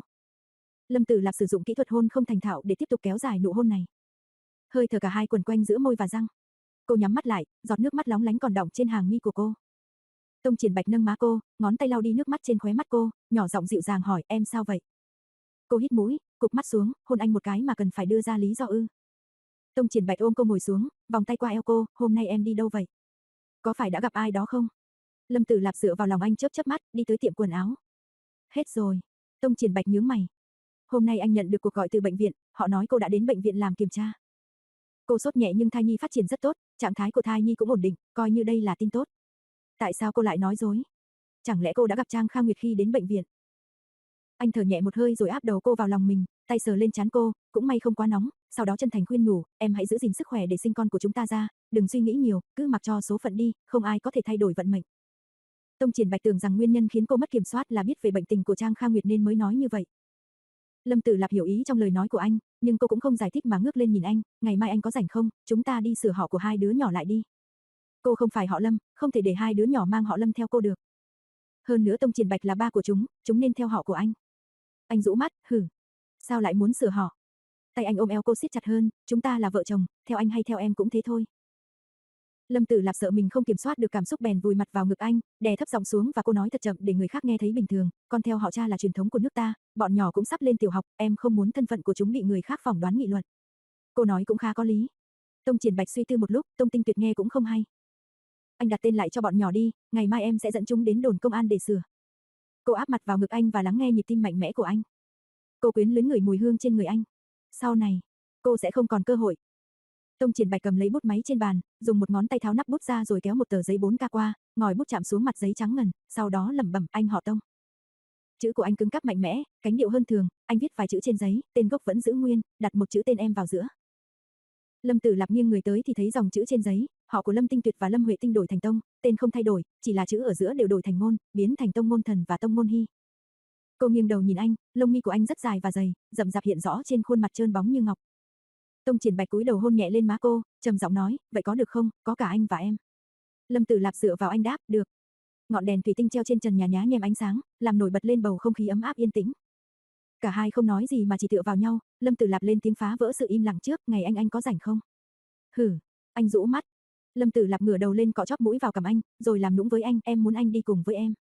Speaker 1: Lâm Tử Lạp sử dụng kỹ thuật hôn không thành thạo để tiếp tục kéo dài nụ hôn này. Hơi thở cả hai quẩn quanh giữa môi và răng. Cô nhắm mắt lại, giọt nước mắt lóng lánh còn đọng trên hàng mi của cô. Tông Triển Bạch nâng má cô, ngón tay lau đi nước mắt trên khóe mắt cô, nhỏ giọng dịu dàng hỏi, em sao vậy? Cô hít mũi, cụp mắt xuống, hôn anh một cái mà cần phải đưa ra lý do ư? Tông Triển Bạch ôm cô ngồi xuống, vòng tay qua eo cô, hôm nay em đi đâu vậy? Có phải đã gặp ai đó không? Lâm Tử Lạp dựa vào lòng anh chớp chớp mắt, đi tới tiệm quần áo. Hết rồi. Tông Triển Bạch nhướng mày. Hôm nay anh nhận được cuộc gọi từ bệnh viện, họ nói cô đã đến bệnh viện làm kiểm tra. Cô sốt nhẹ nhưng thai nhi phát triển rất tốt, trạng thái của thai nhi cũng ổn định, coi như đây là tin tốt. Tại sao cô lại nói dối? Chẳng lẽ cô đã gặp Trang Kha Nguyệt khi đến bệnh viện? Anh thở nhẹ một hơi rồi áp đầu cô vào lòng mình, tay sờ lên trán cô, cũng may không quá nóng, sau đó chân thành khuyên nhủ, em hãy giữ gìn sức khỏe để sinh con của chúng ta ra, đừng suy nghĩ nhiều, cứ mặc cho số phận đi, không ai có thể thay đổi vận mệnh. Tông Triển Bạch tưởng rằng nguyên nhân khiến cô mất kiểm soát là biết về bệnh tình của Trang Kha Nguyệt nên mới nói như vậy. Lâm Tử Lạp hiểu ý trong lời nói của anh, nhưng cô cũng không giải thích mà ngước lên nhìn anh, ngày mai anh có rảnh không, chúng ta đi sửa họ của hai đứa nhỏ lại đi. Cô không phải họ Lâm, không thể để hai đứa nhỏ mang họ Lâm theo cô được. Hơn nữa Tông Triển Bạch là ba của chúng, chúng nên theo họ của anh. Anh rũ mắt, hử. Sao lại muốn sửa họ? Tay anh ôm eo cô siết chặt hơn, chúng ta là vợ chồng, theo anh hay theo em cũng thế thôi. Lâm Tử Lạp sợ mình không kiểm soát được cảm xúc bèn vùi mặt vào ngực anh, đè thấp giọng xuống và cô nói thật chậm để người khác nghe thấy bình thường, con theo họ cha là truyền thống của nước ta, bọn nhỏ cũng sắp lên tiểu học, em không muốn thân phận của chúng bị người khác phỏng đoán nghị luận. Cô nói cũng khá có lý. Tông Triển Bạch suy tư một lúc, Tông Tinh Tuyệt nghe cũng không hay. Anh đặt tên lại cho bọn nhỏ đi, ngày mai em sẽ dẫn chúng đến đồn công an để sửa. Cô áp mặt vào ngực anh và lắng nghe nhịp tim mạnh mẽ của anh. Cô quyến luyến ngửi mùi hương trên người anh. Sau này, cô sẽ không còn cơ hội. Tông Triển Bạch cầm lấy bút máy trên bàn, dùng một ngón tay tháo nắp bút ra rồi kéo một tờ giấy bốn K qua, ngòi bút chạm xuống mặt giấy trắng ngần, sau đó lẩm bẩm, anh họ Tông. Chữ của anh cứng cáp mạnh mẽ, cánh điệu hơn thường, anh viết vài chữ trên giấy, tên gốc vẫn giữ nguyên, đặt một chữ tên em vào giữa. Lâm Tử Lạp nghiêng người tới thì thấy dòng chữ trên giấy, họ của Lâm Tinh Tuyệt và Lâm Huệ Tinh đổi thành Tông, tên không thay đổi, chỉ là chữ ở giữa đều đổi thành Ngôn, biến thành Tông Ngôn Thần và Tông Ngôn Hy. Cô nghiêng đầu nhìn anh, lông mi của anh rất dài và dày, rậm rạp hiện rõ trên khuôn mặt trơn bóng như ngọc. Tông Triển Bạch cúi đầu hôn nhẹ lên má cô, trầm giọng nói, vậy có được không, có cả anh và em. Lâm Tử Lạp dựa vào anh đáp, được. Ngọn đèn thủy tinh treo trên trần nhà nhá nhem ánh sáng, làm nổi bật lên bầu không khí ấm áp yên tĩnh. Cả hai không nói gì mà chỉ tựa vào nhau, Lâm Tử Lạp lên tiếng phá vỡ sự im lặng trước, ngày anh anh có rảnh không? Hử, anh rũ mắt. Lâm Tử Lạp ngửa đầu lên cọ chóp mũi vào cằm anh, rồi làm nũng với anh, em muốn anh đi cùng với em.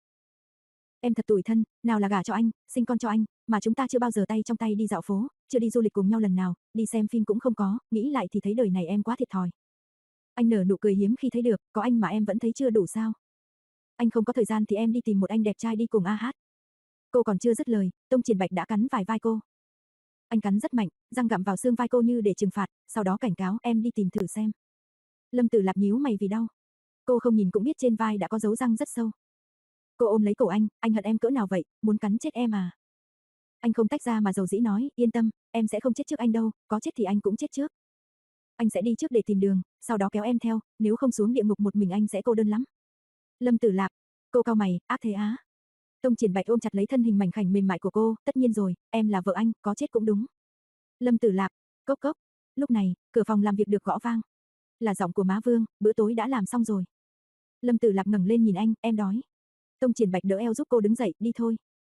Speaker 1: Em thật tủi thân, nào là gả cho anh, sinh con cho anh, mà chúng ta chưa bao giờ tay trong tay đi dạo phố, chưa đi du lịch cùng nhau lần nào, đi xem phim cũng không có, nghĩ lại thì thấy đời này em quá thiệt thòi. Anh nở nụ cười hiếm khi thấy được, có anh mà em vẫn thấy chưa đủ sao? Anh không có thời gian thì em đi tìm một anh đẹp trai đi cùng a hát. Cô còn chưa dứt lời, Tông Triển Bạch đã cắn vài vai cô. Anh cắn rất mạnh, răng gặm vào xương vai cô như để trừng phạt, sau đó cảnh cáo, em đi tìm thử xem. Lâm Tử Lạp nhíu mày vì đau. Cô không nhìn cũng biết trên vai đã có dấu răng rất sâu. Cô ôm lấy cổ anh, anh hận em cỡ nào vậy, muốn cắn chết em à? Anh không tách ra mà dầu dĩ nói, yên tâm, em sẽ không chết trước anh đâu, có chết thì anh cũng chết trước. Anh sẽ đi trước để tìm đường, sau đó kéo em theo, nếu không xuống địa ngục một mình anh sẽ cô đơn lắm. Lâm Tử Lạp, cô cau mày, ác thế á? Tông Triển Bạch ôm chặt lấy thân hình mảnh khảnh mềm mại của cô, tất nhiên rồi, em là vợ anh, có chết cũng đúng. Lâm Tử Lạp, cốc cốc. Lúc này, cửa phòng làm việc được gõ vang. Là giọng của má Vương, bữa tối đã làm xong rồi. Lâm Tử Lạp ngẩng lên nhìn anh, em đói. Tông Triển Bạch đỡ eo giúp cô đứng dậy, đi thôi.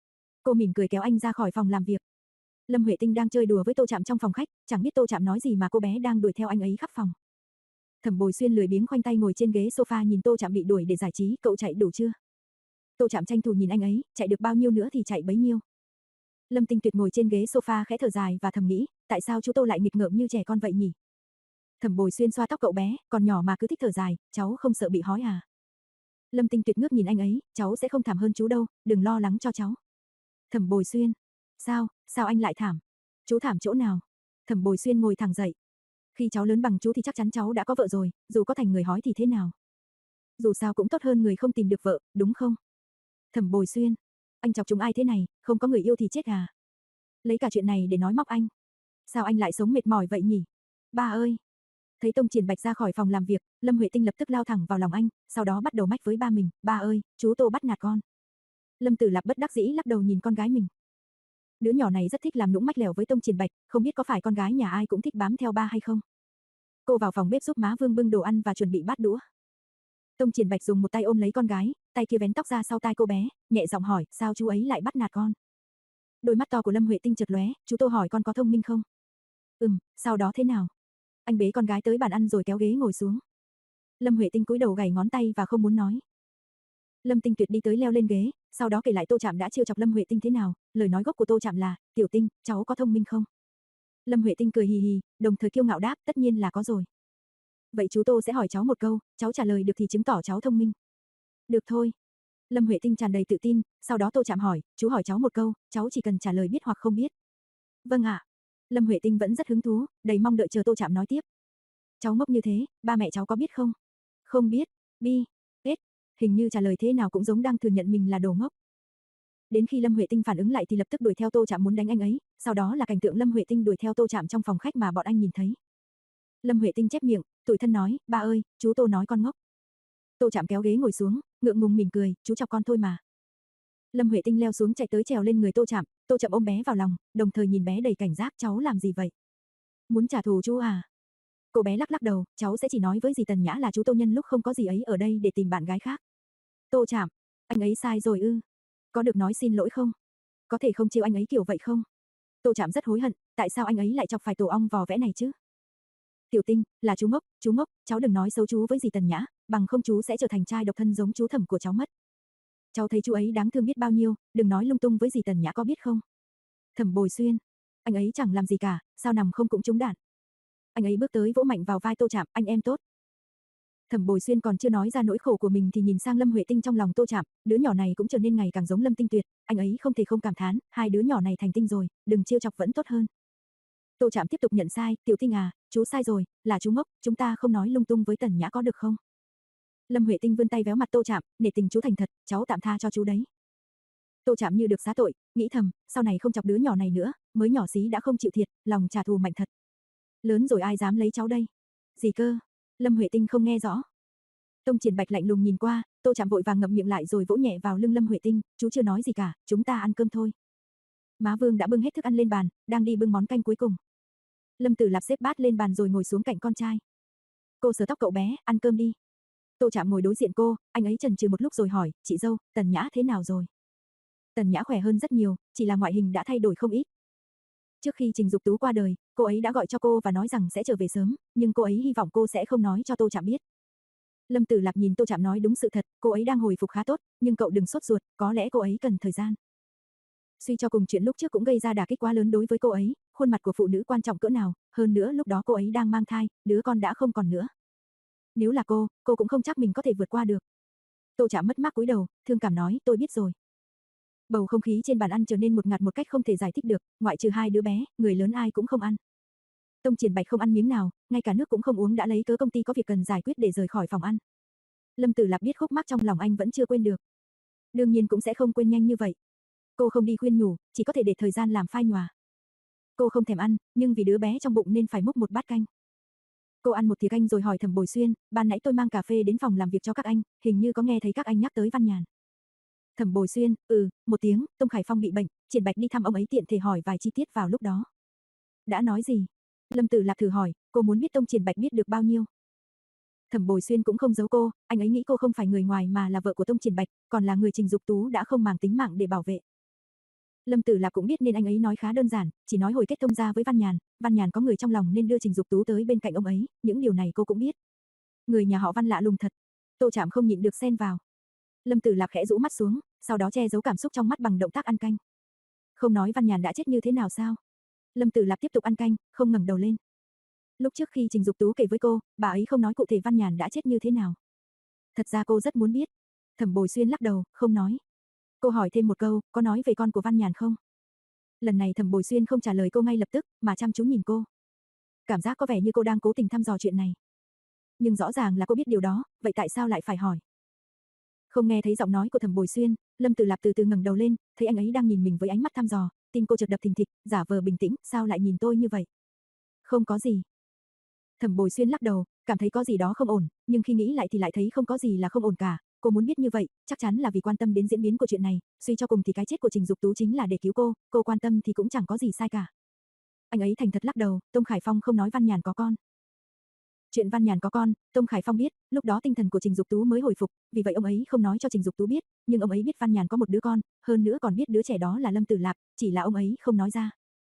Speaker 1: Cô mỉm cười kéo anh ra khỏi phòng làm việc. Lâm Huệ Tinh đang chơi đùa với Tô Trạm trong phòng khách, chẳng biết Tô Trạm nói gì mà cô bé đang đuổi theo anh ấy khắp phòng. Thẩm Bồi Xuyên lười biếng khoanh tay ngồi trên ghế sofa nhìn Tô Trạm bị đuổi để giải trí, cậu chạy đủ chưa? Tô Trạm tranh thủ nhìn anh ấy, chạy được bao nhiêu nữa thì chạy bấy nhiêu. Lâm Tinh Tuyệt ngồi trên ghế sofa khẽ thở dài và thầm nghĩ, tại sao chú Tô lại nghịch ngợm như trẻ con vậy nhỉ? Thẩm Bồi Xuyên xoa tóc cậu bé, còn nhỏ mà cứ thích thở dài, cháu không sợ bị hói à? Lâm Tinh Tuyệt ngước nhìn anh ấy, cháu sẽ không thảm hơn chú đâu, đừng lo lắng cho cháu. Thẩm Bồi Xuyên, sao, sao anh lại thảm? Chú thảm chỗ nào? Thẩm Bồi Xuyên ngồi thẳng dậy. Khi cháu lớn bằng chú thì chắc chắn cháu đã có vợ rồi, dù có thành người hói thì thế nào? Dù sao cũng tốt hơn người không tìm được vợ, đúng không? Thẩm Bồi Xuyên, anh chọc chúng ai thế này, không có người yêu thì chết à? Lấy cả chuyện này để nói móc anh. Sao anh lại sống mệt mỏi vậy nhỉ? Ba ơi! Thấy Tông Triển Bạch ra khỏi phòng làm việc, Lâm Huệ Tinh lập tức lao thẳng vào lòng anh, sau đó bắt đầu mách với ba mình, ba ơi, chú Tô bắt nạt con. Lâm Tử Lạp bất đắc dĩ lắc đầu nhìn con gái mình. Đứa nhỏ này rất thích làm nũng mách lèo với Tông Triển Bạch, không biết có phải con gái nhà ai cũng thích bám theo ba hay không. Cô vào phòng bếp giúp má Vương bưng đồ ăn và chuẩn bị bát đũa. Tông Triển Bạch dùng một tay ôm lấy con gái, tay kia vén tóc ra sau tai cô bé, nhẹ giọng hỏi, sao chú ấy lại bắt nạt con? Đôi mắt to của Lâm Huệ Tinh chợt lóe, chú Tô hỏi con có thông minh không? Ừm, sau đó thế nào? Anh bế con gái tới bàn ăn rồi kéo ghế ngồi xuống. Lâm Huệ Tinh cúi đầu gảy ngón tay và không muốn nói. Lâm Tinh Tuyệt đi tới leo lên ghế, sau đó kể lại Tô Trạm đã trêu chọc Lâm Huệ Tinh thế nào, lời nói gốc của Tô Trạm là, "Tiểu Tinh, cháu có thông minh không?" Lâm Huệ Tinh cười hì hì, đồng thời kiêu ngạo đáp, tất nhiên là có rồi. Vậy chú Tô sẽ hỏi cháu một câu, cháu trả lời được thì chứng tỏ cháu thông minh. Được thôi. Lâm Huệ Tinh tràn đầy tự tin, sau đó Tô Trạm hỏi, chú hỏi cháu một câu, cháu chỉ cần trả lời biết hoặc không biết. Vâng ạ. Lâm Huệ Tinh vẫn rất hứng thú, đầy mong đợi chờ Tô Trạm nói tiếp. Cháu ngốc như thế, ba mẹ cháu có biết không? Không biết, bi, ết, hình như trả lời thế nào cũng giống đang thừa nhận mình là đồ ngốc. Đến khi Lâm Huệ Tinh phản ứng lại thì lập tức đuổi theo Tô Trạm muốn đánh anh ấy, sau đó là cảnh tượng Lâm Huệ Tinh đuổi theo Tô Trạm trong phòng khách mà bọn anh nhìn thấy. Lâm Huệ Tinh chép miệng, tủi thân nói, ba ơi, chú Tô nói con ngốc. Tô Trạm kéo ghế ngồi xuống, ngượng ngùng mỉm cười, chú chọc con thôi mà. Lâm Huệ Tinh leo xuống chạy tới trèo lên người Tô Trạm, Tô Trạm ôm bé vào lòng, đồng thời nhìn bé đầy cảnh giác, cháu làm gì vậy? Muốn trả thù chú à? Cô bé lắc lắc đầu, cháu sẽ chỉ nói với dì Tần Nhã là chú Tô nhân lúc không có gì ấy ở đây để tìm bạn gái khác. Tô Trạm, anh ấy sai rồi ư? Có được nói xin lỗi không? Có thể không chiều anh ấy kiểu vậy không? Tô Trạm rất hối hận, tại sao anh ấy lại chọc phải tổ ong vò vẽ này chứ? Tiểu Tinh, là chú ngốc, chú ngốc, cháu đừng nói xấu chú với dì Tần Nhã, bằng không chú sẽ trở thành trai độc thân giống chú Thẩm của cháu mất. Cháu thấy chú ấy đáng thương biết bao nhiêu, đừng nói lung tung với dì Tần Nhã có biết không? Thẩm Bồi Xuyên, anh ấy chẳng làm gì cả, sao nằm không cũng trúng đạn. Anh ấy bước tới vỗ mạnh vào vai Tô Trạm, anh em tốt. Thẩm Bồi Xuyên còn chưa nói ra nỗi khổ của mình thì nhìn sang Lâm Huệ Tinh trong lòng Tô Trạm, đứa nhỏ này cũng trở nên ngày càng giống Lâm Tinh Tuyệt, anh ấy không thể không cảm thán, hai đứa nhỏ này thành tinh rồi, đừng trêu chọc vẫn tốt hơn. Tô Trạm tiếp tục nhận sai, Tiểu Tinh à, chú sai rồi, là chú ngốc, chúng ta không nói lung tung với Tần Nhã có được không? Lâm Huệ Tinh vươn tay véo mặt Tô Trạm, nể tình chú thành thật, cháu tạm tha cho chú đấy. Tô Trạm như được xá tội, nghĩ thầm, sau này không chọc đứa nhỏ này nữa, mới nhỏ xí đã không chịu thiệt, lòng trả thù mạnh thật. Lớn rồi ai dám lấy cháu đây? Gì cơ? Lâm Huệ Tinh không nghe rõ. Tông Triển Bạch lạnh lùng nhìn qua, Tô Trạm vội vàng ngậm miệng lại rồi vỗ nhẹ vào lưng Lâm Huệ Tinh, chú chưa nói gì cả, chúng ta ăn cơm thôi. Má Vương đã bưng hết thức ăn lên bàn, đang đi bưng món canh cuối cùng. Lâm Tử Lạp xếp bát lên bàn rồi ngồi xuống cạnh con trai. Cô sờ tóc cậu bé, ăn cơm đi. Tô Trạm ngồi đối diện cô, anh ấy chần chừ một lúc rồi hỏi, chị dâu, Tần Nhã thế nào rồi? Tần Nhã khỏe hơn rất nhiều, chỉ là ngoại hình đã thay đổi không ít. Trước khi Trình Dục Tú qua đời, cô ấy đã gọi cho cô và nói rằng sẽ trở về sớm, nhưng cô ấy hy vọng cô sẽ không nói cho Tô Trạm biết. Lâm Tử Lạp nhìn Tô Trạm nói đúng sự thật, cô ấy đang hồi phục khá tốt, nhưng cậu đừng sốt ruột, có lẽ cô ấy cần thời gian. Suy cho cùng chuyện lúc trước cũng gây ra đả kích quá lớn đối với cô ấy, khuôn mặt của phụ nữ quan trọng cỡ nào, hơn nữa lúc đó cô ấy đang mang thai, đứa con đã không còn nữa. Nếu là cô, cô cũng không chắc mình có thể vượt qua được. Tô Trạm mất mát cúi đầu, thương cảm nói, tôi biết rồi. Bầu không khí trên bàn ăn trở nên một ngạt một cách không thể giải thích được, ngoại trừ hai đứa bé, người lớn ai cũng không ăn. Tông Triển Bạch không ăn miếng nào, ngay cả nước cũng không uống đã lấy cớ công ty có việc cần giải quyết để rời khỏi phòng ăn. Lâm Tử Lạp biết khúc mắc trong lòng anh vẫn chưa quên được. Đương nhiên cũng sẽ không quên nhanh như vậy. Cô không đi khuyên nhủ, chỉ có thể để thời gian làm phai nhòa. Cô không thèm ăn, nhưng vì đứa bé trong bụng nên phải múc một bát canh. Cô ăn một thìa canh rồi hỏi Thẩm Bồi Xuyên, ban nãy tôi mang cà phê đến phòng làm việc cho các anh, hình như có nghe thấy các anh nhắc tới Văn Nhàn. Thẩm Bồi Xuyên, ừ, một tiếng, Tông Khải Phong bị bệnh, Triển Bạch đi thăm ông ấy tiện thể hỏi vài chi tiết vào lúc đó. Đã nói gì? Lâm Tử Lạp thử hỏi, cô muốn biết Tông Triển Bạch biết được bao nhiêu? Thẩm Bồi Xuyên cũng không giấu cô, anh ấy nghĩ cô không phải người ngoài mà là vợ của Tông Triển Bạch, còn là người Trình Dục Tú đã không màng tính mạng để bảo vệ. Lâm Tử Lạp cũng biết nên anh ấy nói khá đơn giản, chỉ nói hồi kết thông gia với Văn Nhàn, Văn Nhàn có người trong lòng nên đưa Trình Dục Tú tới bên cạnh ông ấy, những điều này cô cũng biết. Người nhà họ Văn lạ lùng thật. Tô Trạm không nhịn được xen vào. Lâm Tử Lạp khẽ rũ mắt xuống, sau đó che giấu cảm xúc trong mắt bằng động tác ăn canh. Không nói Văn Nhàn đã chết như thế nào sao? Lâm Tử Lạp tiếp tục ăn canh, không ngẩng đầu lên. Lúc trước khi Trình Dục Tú kể với cô, bà ấy không nói cụ thể Văn Nhàn đã chết như thế nào. Thật ra cô rất muốn biết. Thẩm Bồi Xuyên lắc đầu, không nói. Cô hỏi thêm một câu, có nói về con của Văn Nhàn không? Lần này Thẩm Bồi Xuyên không trả lời cô ngay lập tức, mà chăm chú nhìn cô. Cảm giác có vẻ như cô đang cố tình thăm dò chuyện này. Nhưng rõ ràng là cô biết điều đó, vậy tại sao lại phải hỏi? Không nghe thấy giọng nói của Thẩm Bồi Xuyên, Lâm Tử Lạp từ từ ngẩng đầu lên, thấy anh ấy đang nhìn mình với ánh mắt thăm dò, tim cô chợt đập thình thịch, giả vờ bình tĩnh, sao lại nhìn tôi như vậy? Không có gì. Thẩm Bồi Xuyên lắc đầu, cảm thấy có gì đó không ổn, nhưng khi nghĩ lại thì lại thấy không có gì là không ổn cả. Cô muốn biết như vậy, chắc chắn là vì quan tâm đến diễn biến của chuyện này, suy cho cùng thì cái chết của Trình Dục Tú chính là để cứu cô, cô quan tâm thì cũng chẳng có gì sai cả. Anh ấy thành thật lắc đầu, Tông Khải Phong không nói Văn Nhàn có con. Chuyện Văn Nhàn có con, Tông Khải Phong biết, lúc đó tinh thần của Trình Dục Tú mới hồi phục, vì vậy ông ấy không nói cho Trình Dục Tú biết, nhưng ông ấy biết Văn Nhàn có một đứa con, hơn nữa còn biết đứa trẻ đó là Lâm Tử Lạp, chỉ là ông ấy không nói ra.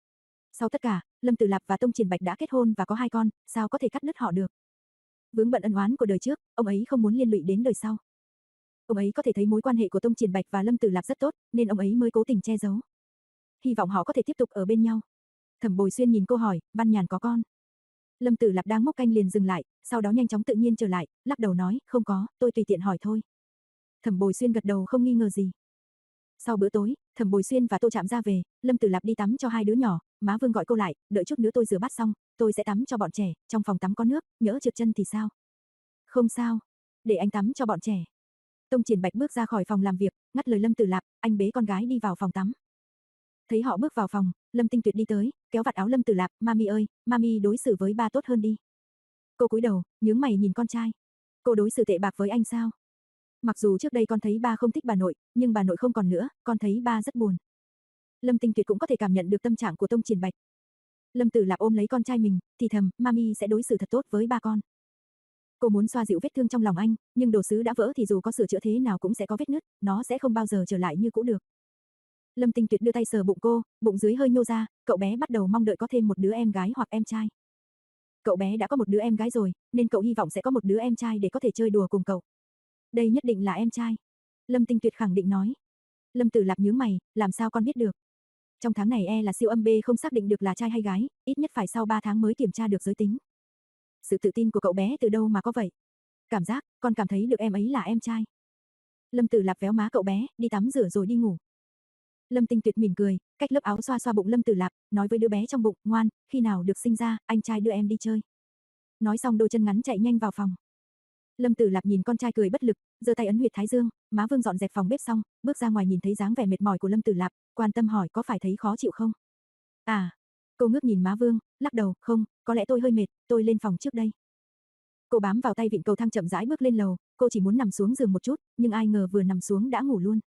Speaker 1: Sau tất cả, Lâm Tử Lạp và Tông Triển Bạch đã kết hôn và có hai con, sao có thể cắt đứt họ được? Vướng bận ân oán của đời trước, ông ấy không muốn liên lụy đến đời sau. Ông ấy có thể thấy mối quan hệ của Tông Triển Bạch và Lâm Tử Lạp rất tốt, nên ông ấy mới cố tình che giấu. Hy vọng họ có thể tiếp tục ở bên nhau. Thẩm Bồi Xuyên nhìn cô hỏi, Văn Nhàn có con? Lâm Tử Lạp đang múc canh liền dừng lại, sau đó nhanh chóng tự nhiên trở lại, lắc đầu nói, không có, tôi tùy tiện hỏi thôi. Thẩm Bồi Xuyên gật đầu không nghi ngờ gì. Sau bữa tối, Thẩm Bồi Xuyên và Tô Trạm ra về, Lâm Tử Lạp đi tắm cho hai đứa nhỏ, má Vương gọi cô lại, đợi chút nữa tôi rửa bát xong, tôi sẽ tắm cho bọn trẻ, trong phòng tắm có nước, nhỡ trượt chân thì sao? Không sao, để anh tắm cho bọn trẻ. Tông Triển Bạch bước ra khỏi phòng làm việc, ngắt lời Lâm Tử Lạp, anh bế con gái đi vào phòng tắm. Thấy họ bước vào phòng, Lâm Tinh Tuyệt đi tới, kéo vạt áo Lâm Tử Lạp, "Mami ơi, mami đối xử với ba tốt hơn đi." Cô cúi đầu, nhướng mày nhìn con trai. "Cô đối xử tệ bạc với anh sao?" "Mặc dù trước đây con thấy ba không thích bà nội, nhưng bà nội không còn nữa, con thấy ba rất buồn." Lâm Tinh Tuyệt cũng có thể cảm nhận được tâm trạng của Tông Triển Bạch. Lâm Tử Lạp ôm lấy con trai mình, thì thầm, "Mami sẽ đối xử thật tốt với ba con." Cô muốn xoa dịu vết thương trong lòng anh, nhưng đồ sứ đã vỡ thì dù có sửa chữa thế nào cũng sẽ có vết nứt, nó sẽ không bao giờ trở lại như cũ được. Lâm Tinh Tuyệt đưa tay sờ bụng cô, bụng dưới hơi nhô ra, cậu bé bắt đầu mong đợi có thêm một đứa em gái hoặc em trai. Cậu bé đã có một đứa em gái rồi, nên cậu hy vọng sẽ có một đứa em trai để có thể chơi đùa cùng cậu. Đây nhất định là em trai. Lâm Tinh Tuyệt khẳng định nói. Lâm Tử Lạp nhướng mày, làm sao con biết được? Trong tháng này e là siêu âm B không xác định được là trai hay gái, ít nhất phải sau ba tháng mới kiểm tra được giới tính. Sự tự tin của cậu bé từ đâu mà có vậy? Cảm giác, con cảm thấy được em ấy là em trai. Lâm Tử Lạp véo má cậu bé, đi tắm rửa rồi đi ngủ. Lâm Tinh Tuyệt mỉm cười, cách lớp áo xoa xoa bụng Lâm Tử Lạp, nói với đứa bé trong bụng, ngoan, khi nào được sinh ra, anh trai đưa em đi chơi. Nói xong đôi chân ngắn chạy nhanh vào phòng. Lâm Tử Lạp nhìn con trai cười bất lực, giơ tay ấn huyệt thái dương, má Vương dọn dẹp phòng bếp xong, bước ra ngoài nhìn thấy dáng vẻ mệt mỏi của Lâm Tử Lạp, quan tâm hỏi có phải thấy khó chịu không? À, cô ngước nhìn má Vương, lắc đầu, không, có lẽ tôi hơi mệt, tôi lên phòng trước đây. Cô bám vào tay vịn cầu thang chậm rãi bước lên lầu, cô chỉ muốn nằm xuống giường một chút, nhưng ai ngờ vừa nằm xuống đã ngủ luôn.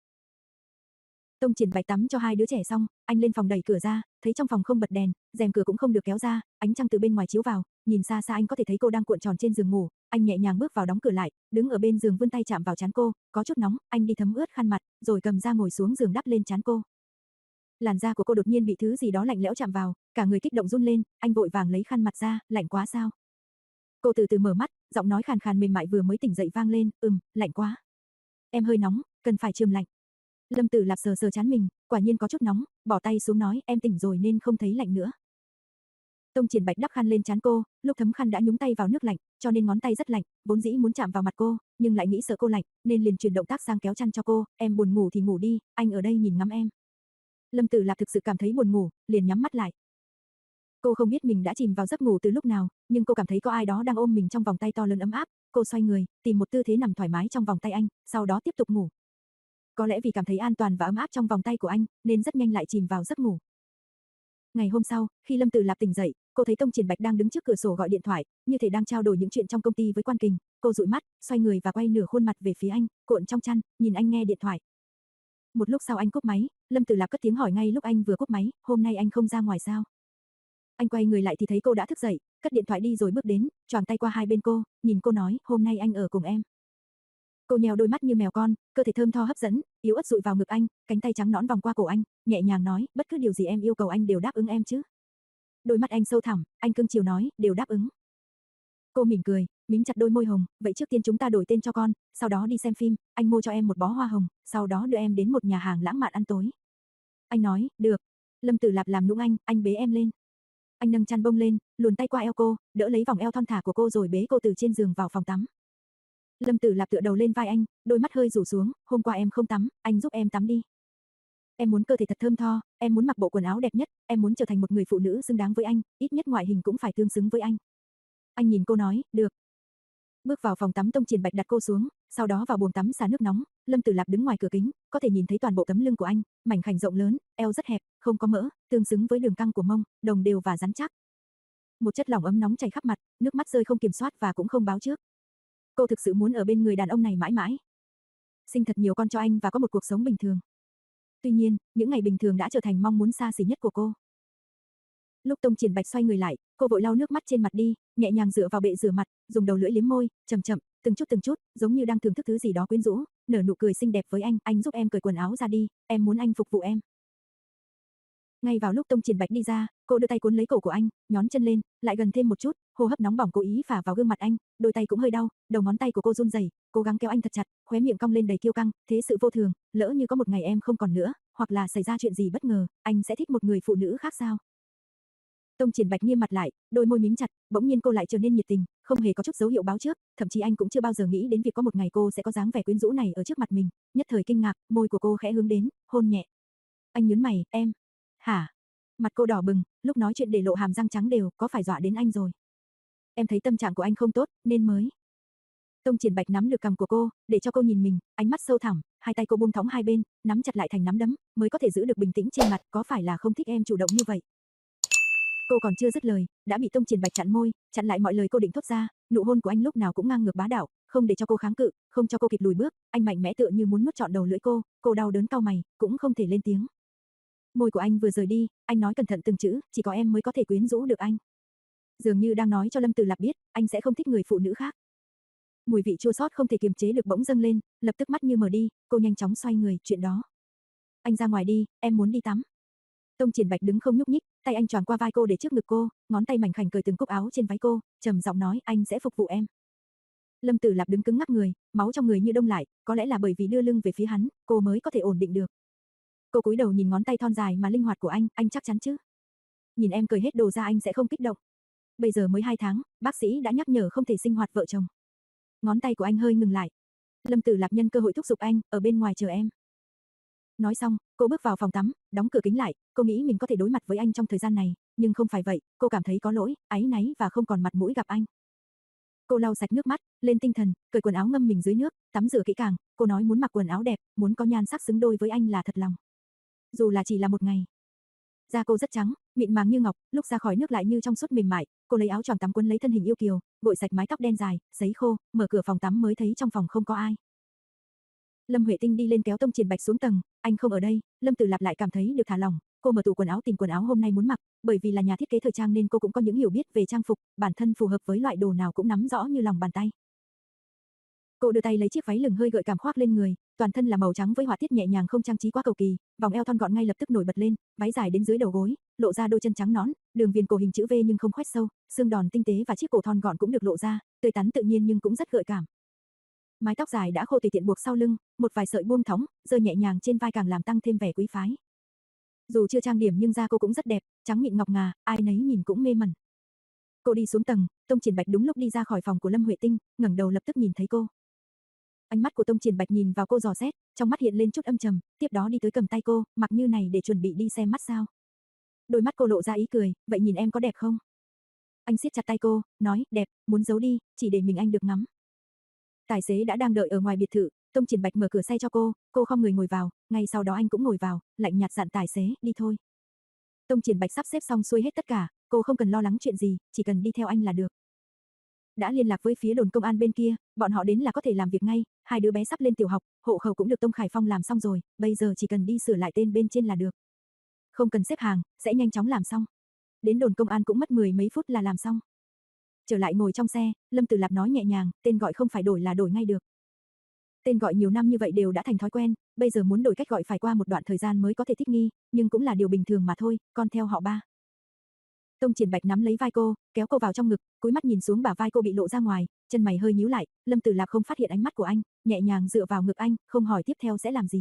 Speaker 1: Tông Triển Bạch tắm cho hai đứa trẻ xong, anh lên phòng đẩy cửa ra, thấy trong phòng không bật đèn, rèm cửa cũng không được kéo ra, ánh trăng từ bên ngoài chiếu vào, nhìn xa xa anh có thể thấy cô đang cuộn tròn trên giường ngủ, anh nhẹ nhàng bước vào đóng cửa lại, đứng ở bên giường vươn tay chạm vào trán cô, có chút nóng, anh đi thấm ướt khăn mặt, rồi cầm ra ngồi xuống giường đắp lên trán cô. Làn da của cô đột nhiên bị thứ gì đó lạnh lẽo chạm vào, cả người kích động run lên, anh vội vàng lấy khăn mặt ra, lạnh quá sao? Cô từ từ mở mắt, giọng nói khàn khàn mềm mại vừa mới tỉnh dậy vang lên, ừm, lạnh quá. Em hơi nóng, cần phải chườm lạnh. Lâm Tử Lạp sờ sờ trán mình, quả nhiên có chút nóng, bỏ tay xuống nói, em tỉnh rồi nên không thấy lạnh nữa. Tông Triển Bạch đắp khăn lên trán cô, lúc thấm khăn đã nhúng tay vào nước lạnh, cho nên ngón tay rất lạnh, vốn dĩ muốn chạm vào mặt cô, nhưng lại nghĩ sợ cô lạnh, nên liền chuyển động tác sang kéo chăn cho cô, em buồn ngủ thì ngủ đi, anh ở đây nhìn ngắm em. Lâm Tử Lạp thực sự cảm thấy buồn ngủ, liền nhắm mắt lại. Cô không biết mình đã chìm vào giấc ngủ từ lúc nào, nhưng cô cảm thấy có ai đó đang ôm mình trong vòng tay to lớn ấm áp, cô xoay người, tìm một tư thế nằm thoải mái trong vòng tay anh, sau đó tiếp tục ngủ. Có lẽ vì cảm thấy an toàn và ấm áp trong vòng tay của anh, nên rất nhanh lại chìm vào giấc ngủ. Ngày hôm sau, khi Lâm Tử Lạp tỉnh dậy, cô thấy Tông Triển Bạch đang đứng trước cửa sổ gọi điện thoại, như thể đang trao đổi những chuyện trong công ty với Quan Kình. Cô dụi mắt, xoay người và quay nửa khuôn mặt về phía anh, cuộn trong chăn, nhìn anh nghe điện thoại. Một lúc sau anh cúp máy, Lâm Tử Lạp cất tiếng hỏi ngay lúc anh vừa cúp máy, hôm nay anh không ra ngoài sao? Anh quay người lại thì thấy cô đã thức dậy, cất điện thoại đi rồi bước đến, choàng tay qua hai bên cô, nhìn cô nói, hôm nay anh ở cùng em. Cô nheo đôi mắt như mèo con, cơ thể thơm tho hấp dẫn, yếu ớt dụi vào ngực anh, cánh tay trắng nõn vòng qua cổ anh, nhẹ nhàng nói, bất cứ điều gì em yêu cầu anh đều đáp ứng em chứ? Đôi mắt anh sâu thẳm, anh cưng chiều nói, đều đáp ứng. Cô mỉm cười, mím chặt đôi môi hồng, vậy trước tiên chúng ta đổi tên cho con, sau đó đi xem phim, anh mua cho em một bó hoa hồng, sau đó đưa em đến một nhà hàng lãng mạn ăn tối. Anh nói, được. Lâm Tử Lạp làm nũng anh, anh bế em lên. Anh nâng chăn bông lên, luồn tay qua eo cô, đỡ lấy vòng eo thon thả của cô rồi bế cô từ trên giường vào phòng tắm. Lâm Tử Lạp tựa đầu lên vai anh, đôi mắt hơi rủ xuống, hôm qua em không tắm, anh giúp em tắm đi. Em muốn cơ thể thật thơm tho, em muốn mặc bộ quần áo đẹp nhất, em muốn trở thành một người phụ nữ xứng đáng với anh, ít nhất ngoại hình cũng phải tương xứng với anh. Anh nhìn cô nói, được. Bước vào phòng tắm, Tông Triển Bạch đặt cô xuống, sau đó vào buồng tắm xả nước nóng, Lâm Tử Lạp đứng ngoài cửa kính, có thể nhìn thấy toàn bộ tấm lưng của anh, mảnh khảnh rộng lớn, eo rất hẹp, không có mỡ, tương xứng với đường căng của mông, đồng đều và rắn chắc. Một chất lỏng ấm nóng chảy khắp mặt, nước mắt rơi không kiểm soát và cũng không báo trước. Cô thực sự muốn ở bên người đàn ông này mãi mãi. Sinh thật nhiều con cho anh và có một cuộc sống bình thường. Tuy nhiên, những ngày bình thường đã trở thành mong muốn xa xỉ nhất của cô. Lúc Tông Triển Bạch xoay người lại, cô vội lau nước mắt trên mặt đi, nhẹ nhàng dựa vào bệ rửa mặt, dùng đầu lưỡi liếm môi, chậm chậm, từng chút từng chút, giống như đang thưởng thức thứ gì đó quyến rũ, nở nụ cười xinh đẹp với anh, anh giúp em cởi quần áo ra đi, em muốn anh phục vụ em. Ngay vào lúc Tông Triển Bạch đi ra, cô đưa tay cuốn lấy cổ của anh, nhón chân lên, lại gần thêm một chút, hô hấp nóng bỏng cố ý phả vào gương mặt anh, đôi tay cũng hơi đau, đầu ngón tay của cô run rẩy, cố gắng kéo anh thật chặt, khóe miệng cong lên đầy kiêu căng, thế sự vô thường, lỡ như có một ngày em không còn nữa, hoặc là xảy ra chuyện gì bất ngờ, anh sẽ thích một người phụ nữ khác sao? Tông Triển Bạch nghiêm mặt lại, đôi môi mím chặt, bỗng nhiên cô lại trở nên nhiệt tình, không hề có chút dấu hiệu báo trước, thậm chí anh cũng chưa bao giờ nghĩ đến việc có một ngày cô sẽ có dáng vẻ quyến rũ này ở trước mặt mình, nhất thời kinh ngạc, môi của cô khẽ hướng đến, hôn nhẹ. Anh nhướng mày, em, hả? Mặt cô đỏ bừng, lúc nói chuyện để lộ hàm răng trắng đều, có phải dọa đến anh rồi? Em thấy tâm trạng của anh không tốt, nên mới. Tông Triển Bạch nắm được cằm của cô, để cho cô nhìn mình, ánh mắt sâu thẳm, hai tay cô buông thõng hai bên, nắm chặt lại thành nắm đấm, mới có thể giữ được bình tĩnh trên mặt, có phải là không thích em chủ động như vậy? Cô còn chưa dứt lời, đã bị Tông Triển Bạch chặn môi, chặn lại mọi lời cô định thốt ra, nụ hôn của anh lúc nào cũng ngang ngược bá đạo, không để cho cô kháng cự, không cho cô kịp lùi bước, anh mạnh mẽ tựa như muốn nuốt trọn đầu lưỡi cô, cô đau đớn cau mày, cũng không thể lên tiếng. Môi của anh vừa rời đi, anh nói cẩn thận từng chữ, chỉ có em mới có thể quyến rũ được anh. Dường như đang nói cho Lâm Từ Lạp biết, anh sẽ không thích người phụ nữ khác. Mùi vị chua xót không thể kiềm chế được bỗng dâng lên, lập tức mắt như mờ đi, cô nhanh chóng xoay người, chuyện đó. Anh ra ngoài đi, em muốn đi tắm. Tông Triển Bạch đứng không nhúc nhích, tay anh choàng qua vai cô để trước ngực cô, ngón tay mảnh khảnh cởi từng cúc áo trên váy cô, trầm giọng nói, anh sẽ phục vụ em. Lâm Tử Lạp đứng cứng ngắc người, máu trong người như đông lại, có lẽ là bởi vì đưa lưng về phía hắn, cô mới có thể ổn định được. Cô cúi đầu nhìn ngón tay thon dài mà linh hoạt của anh, anh chắc chắn chứ? Nhìn em cởi hết đồ ra anh sẽ không kích động. Bây giờ mới hai tháng, bác sĩ đã nhắc nhở không thể sinh hoạt vợ chồng. Ngón tay của anh hơi ngừng lại. Lâm Tử Lạp nhân cơ hội thúc giục anh, ở bên ngoài chờ em. Nói xong, cô bước vào phòng tắm, đóng cửa kính lại, cô nghĩ mình có thể đối mặt với anh trong thời gian này, nhưng không phải vậy, cô cảm thấy có lỗi, áy náy và không còn mặt mũi gặp anh. Cô lau sạch nước mắt, lên tinh thần, cởi quần áo ngâm mình dưới nước, tắm rửa kỹ càng, cô nói muốn mặc quần áo đẹp, muốn có nhan sắc xứng đôi với anh là thật lòng. Dù là chỉ là một ngày. Da cô rất trắng, mịn màng như ngọc, lúc ra khỏi nước lại như trong suốt mềm mại, cô lấy áo choàng tắm quấn lấy thân hình yêu kiều, gội sạch mái tóc đen dài, sấy khô, mở cửa phòng tắm mới thấy trong phòng không có ai. Lâm Huệ Tinh đi lên kéo Tông Triển Bạch xuống tầng, anh không ở đây, Lâm Tử Lạp lại cảm thấy được thả lỏng, cô mở tủ quần áo tìm quần áo hôm nay muốn mặc, bởi vì là nhà thiết kế thời trang nên cô cũng có những hiểu biết về trang phục, bản thân phù hợp với loại đồ nào cũng nắm rõ như lòng bàn tay. Cô đưa tay lấy chiếc váy lửng hơi gợi cảm khoác lên người, toàn thân là màu trắng với họa tiết nhẹ nhàng không trang trí quá cầu kỳ, vòng eo thon gọn ngay lập tức nổi bật lên, váy dài đến dưới đầu gối, lộ ra đôi chân trắng nõn, đường viền cổ hình chữ V nhưng không khoét sâu, xương đòn tinh tế và chiếc cổ thon gọn cũng được lộ ra, tươi tắn tự nhiên nhưng cũng rất gợi cảm. Mái tóc dài đã khô tùy tiện buộc sau lưng, một vài sợi buông thõng, rơi nhẹ nhàng trên vai càng làm tăng thêm vẻ quý phái. Dù chưa trang điểm nhưng da cô cũng rất đẹp, trắng mịn ngọc ngà, ai nấy nhìn cũng mê mẩn. Cô đi xuống tầng, Tông Triển Bạch đúng lúc đi ra khỏi phòng của Lâm Huệ Tinh, ngẩng đầu lập tức nhìn thấy cô. Ánh mắt của Tông Triển Bạch nhìn vào cô dò xét, trong mắt hiện lên chút âm trầm, tiếp đó đi tới cầm tay cô, mặc như này để chuẩn bị đi xem mắt sao? Đôi mắt cô lộ ra ý cười, vậy nhìn em có đẹp không? Anh siết chặt tay cô, nói, đẹp, muốn giấu đi, chỉ để mình anh được ngắm. Tài xế đã đang đợi ở ngoài biệt thự, Tông Triển Bạch mở cửa xe cho cô, cô không người ngồi vào, ngay sau đó anh cũng ngồi vào, lạnh nhạt dặn tài xế, đi thôi. Tông Triển Bạch sắp xếp xong xuôi hết tất cả, cô không cần lo lắng chuyện gì, chỉ cần đi theo anh là được. Đã liên lạc với phía đồn công an bên kia, bọn họ đến là có thể làm việc ngay, hai đứa bé sắp lên tiểu học, hộ khẩu cũng được Tông Khải Phong làm xong rồi, bây giờ chỉ cần đi sửa lại tên bên trên là được. Không cần xếp hàng, sẽ nhanh chóng làm xong. Đến đồn công an cũng mất mười mấy phút là làm xong. Trở lại ngồi trong xe, Lâm Tử Lạp nói nhẹ nhàng, tên gọi không phải đổi là đổi ngay được. Tên gọi nhiều năm như vậy đều đã thành thói quen, bây giờ muốn đổi cách gọi phải qua một đoạn thời gian mới có thể thích nghi, nhưng cũng là điều bình thường mà thôi, con theo họ Ba. Tông Triển Bạch nắm lấy vai cô, kéo cô vào trong ngực, cúi mắt nhìn xuống bả vai cô bị lộ ra ngoài, chân mày hơi nhíu lại, Lâm Tử Lạp không phát hiện ánh mắt của anh, nhẹ nhàng dựa vào ngực anh, không hỏi tiếp theo sẽ làm gì.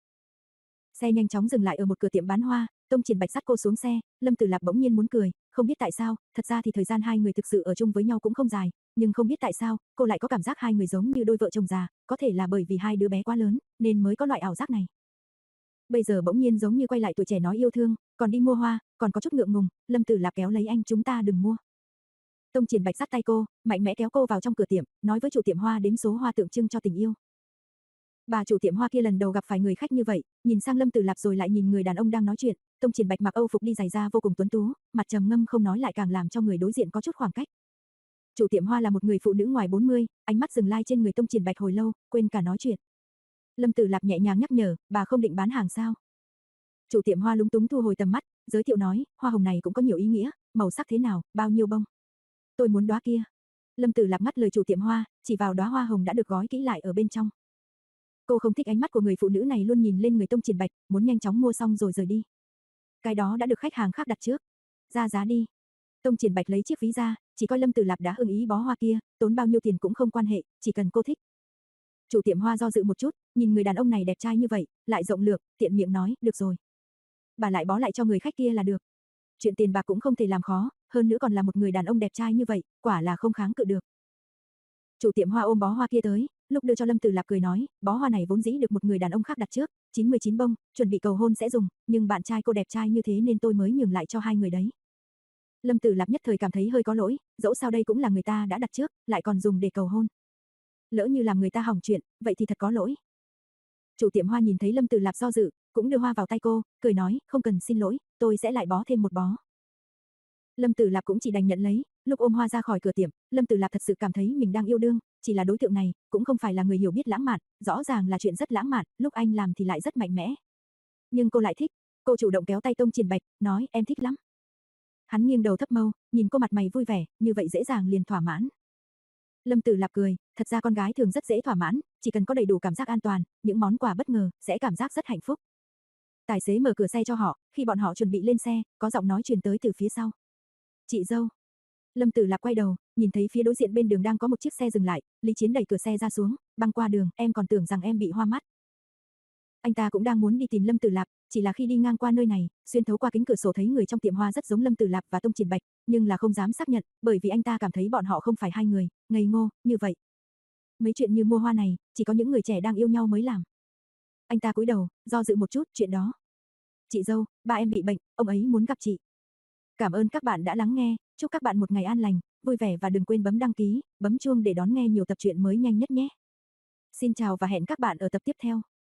Speaker 1: Xe nhanh chóng dừng lại ở một cửa tiệm bán hoa, Tông Triển Bạch dắt cô xuống xe, Lâm Tử Lạp bỗng nhiên muốn cười, không biết tại sao, thật ra thì thời gian hai người thực sự ở chung với nhau cũng không dài, nhưng không biết tại sao, cô lại có cảm giác hai người giống như đôi vợ chồng già, có thể là bởi vì hai đứa bé quá lớn, nên mới có loại ảo giác này. Bây giờ bỗng nhiên giống như quay lại tuổi trẻ nói yêu thương, còn đi mua hoa, còn có chút ngượng ngùng, Lâm Tử Lạp kéo lấy anh, chúng ta đừng mua. Tông Triển Bạch dắt tay cô, mạnh mẽ kéo cô vào trong cửa tiệm, nói với chủ tiệm hoa đếm số hoa tượng trưng cho tình yêu. Bà chủ tiệm hoa kia lần đầu gặp phải người khách như vậy, nhìn sang Lâm Tử Lạp rồi lại nhìn người đàn ông đang nói chuyện, Tông Triển Bạch mặc Âu phục đi giày da vô cùng tuấn tú, mặt trầm ngâm không nói lại càng làm cho người đối diện có chút khoảng cách. Chủ tiệm hoa là một người phụ nữ ngoài bốn mươi, ánh mắt dừng lai trên người Tông Triển Bạch hồi lâu, quên cả nói chuyện. Lâm Tử Lạp nhẹ nhàng nhắc nhở, bà không định bán hàng sao? Chủ tiệm hoa lúng túng thu hồi tầm mắt, giới thiệu nói, hoa hồng này cũng có nhiều ý nghĩa, màu sắc thế nào, bao nhiêu bông? Tôi muốn đóa kia. Lâm Tử Lạp ngắt lời chủ tiệm hoa, chỉ vào đóa hoa hồng đã được gói kỹ lại ở bên trong. Cô không thích ánh mắt của người phụ nữ này luôn nhìn lên người Tông Triển Bạch, muốn nhanh chóng mua xong rồi rời đi. Cái đó đã được khách hàng khác đặt trước. Ra giá đi. Tông Triển Bạch lấy chiếc ví ra, chỉ coi Lâm Tử Lạp đã ưng ý bó hoa kia, tốn bao nhiêu tiền cũng không quan hệ, chỉ cần cô thích. Chủ tiệm hoa do dự một chút, nhìn người đàn ông này đẹp trai như vậy, lại rộng lượng, tiện miệng nói, được rồi. Bà lại bó lại cho người khách kia là được. Chuyện tiền bạc cũng không thể làm khó, hơn nữa còn là một người đàn ông đẹp trai như vậy, quả là không kháng cự được. Chủ tiệm hoa ôm bó hoa kia tới, lúc đưa cho Lâm Tử Lạp cười nói, bó hoa này vốn dĩ được một người đàn ông khác đặt trước, chín mươi chín bông, chuẩn bị cầu hôn sẽ dùng, nhưng bạn trai cô đẹp trai như thế nên tôi mới nhường lại cho hai người đấy. Lâm Tử Lạp nhất thời cảm thấy hơi có lỗi, dẫu sao đây cũng là người ta đã đặt trước, lại còn dùng để cầu hôn. Lỡ như làm người ta hỏng chuyện, vậy thì thật có lỗi. Chủ tiệm hoa nhìn thấy Lâm Tử Lạp do dự, cũng đưa hoa vào tay cô, cười nói, không cần xin lỗi, tôi sẽ lại bó thêm một bó. Lâm Tử Lạp cũng chỉ đành nhận lấy, lúc ôm hoa ra khỏi cửa tiệm, Lâm Tử Lạp thật sự cảm thấy mình đang yêu đương, chỉ là đối tượng này, cũng không phải là người hiểu biết lãng mạn, rõ ràng là chuyện rất lãng mạn, lúc anh làm thì lại rất mạnh mẽ. Nhưng cô lại thích, cô chủ động kéo tay Tông Triển Bạch, nói em thích lắm. Hắn nghiêng đầu thấp mâu, nhìn cô mặt mày vui vẻ, như vậy dễ dàng liền thỏa mãn. Lâm Tử Lạp cười, thật ra con gái thường rất dễ thỏa mãn, chỉ cần có đầy đủ cảm giác an toàn, những món quà bất ngờ, sẽ cảm giác rất hạnh phúc. Tài xế mở cửa xe cho họ, khi bọn họ chuẩn bị lên xe, có giọng nói truyền tới từ phía sau. Chị dâu. Lâm Tử Lạp quay đầu, nhìn thấy phía đối diện bên đường đang có một chiếc xe dừng lại, Lý Chiến đẩy cửa xe ra xuống, băng qua đường, em còn tưởng rằng em bị hoa mắt. Anh ta cũng đang muốn đi tìm Lâm Tử Lạp, chỉ là khi đi ngang qua nơi này, xuyên thấu qua kính cửa sổ thấy người trong tiệm hoa rất giống Lâm Tử Lạp và Tông Triển Bạch, nhưng là không dám xác nhận, bởi vì anh ta cảm thấy bọn họ không phải hai người, ngây ngô, như vậy. Mấy chuyện như mua hoa này, chỉ có những người trẻ đang yêu nhau mới làm. Anh ta cúi đầu, do dự một chút, chuyện đó. Chị dâu, ba em bị bệnh, ông ấy muốn gặp chị. Cảm ơn các bạn đã lắng nghe, chúc các bạn một ngày an lành, vui vẻ và đừng quên bấm đăng ký, bấm chuông để đón nghe nhiều tập truyện mới nhanh nhất nhé. Xin chào và hẹn các bạn ở tập tiếp theo.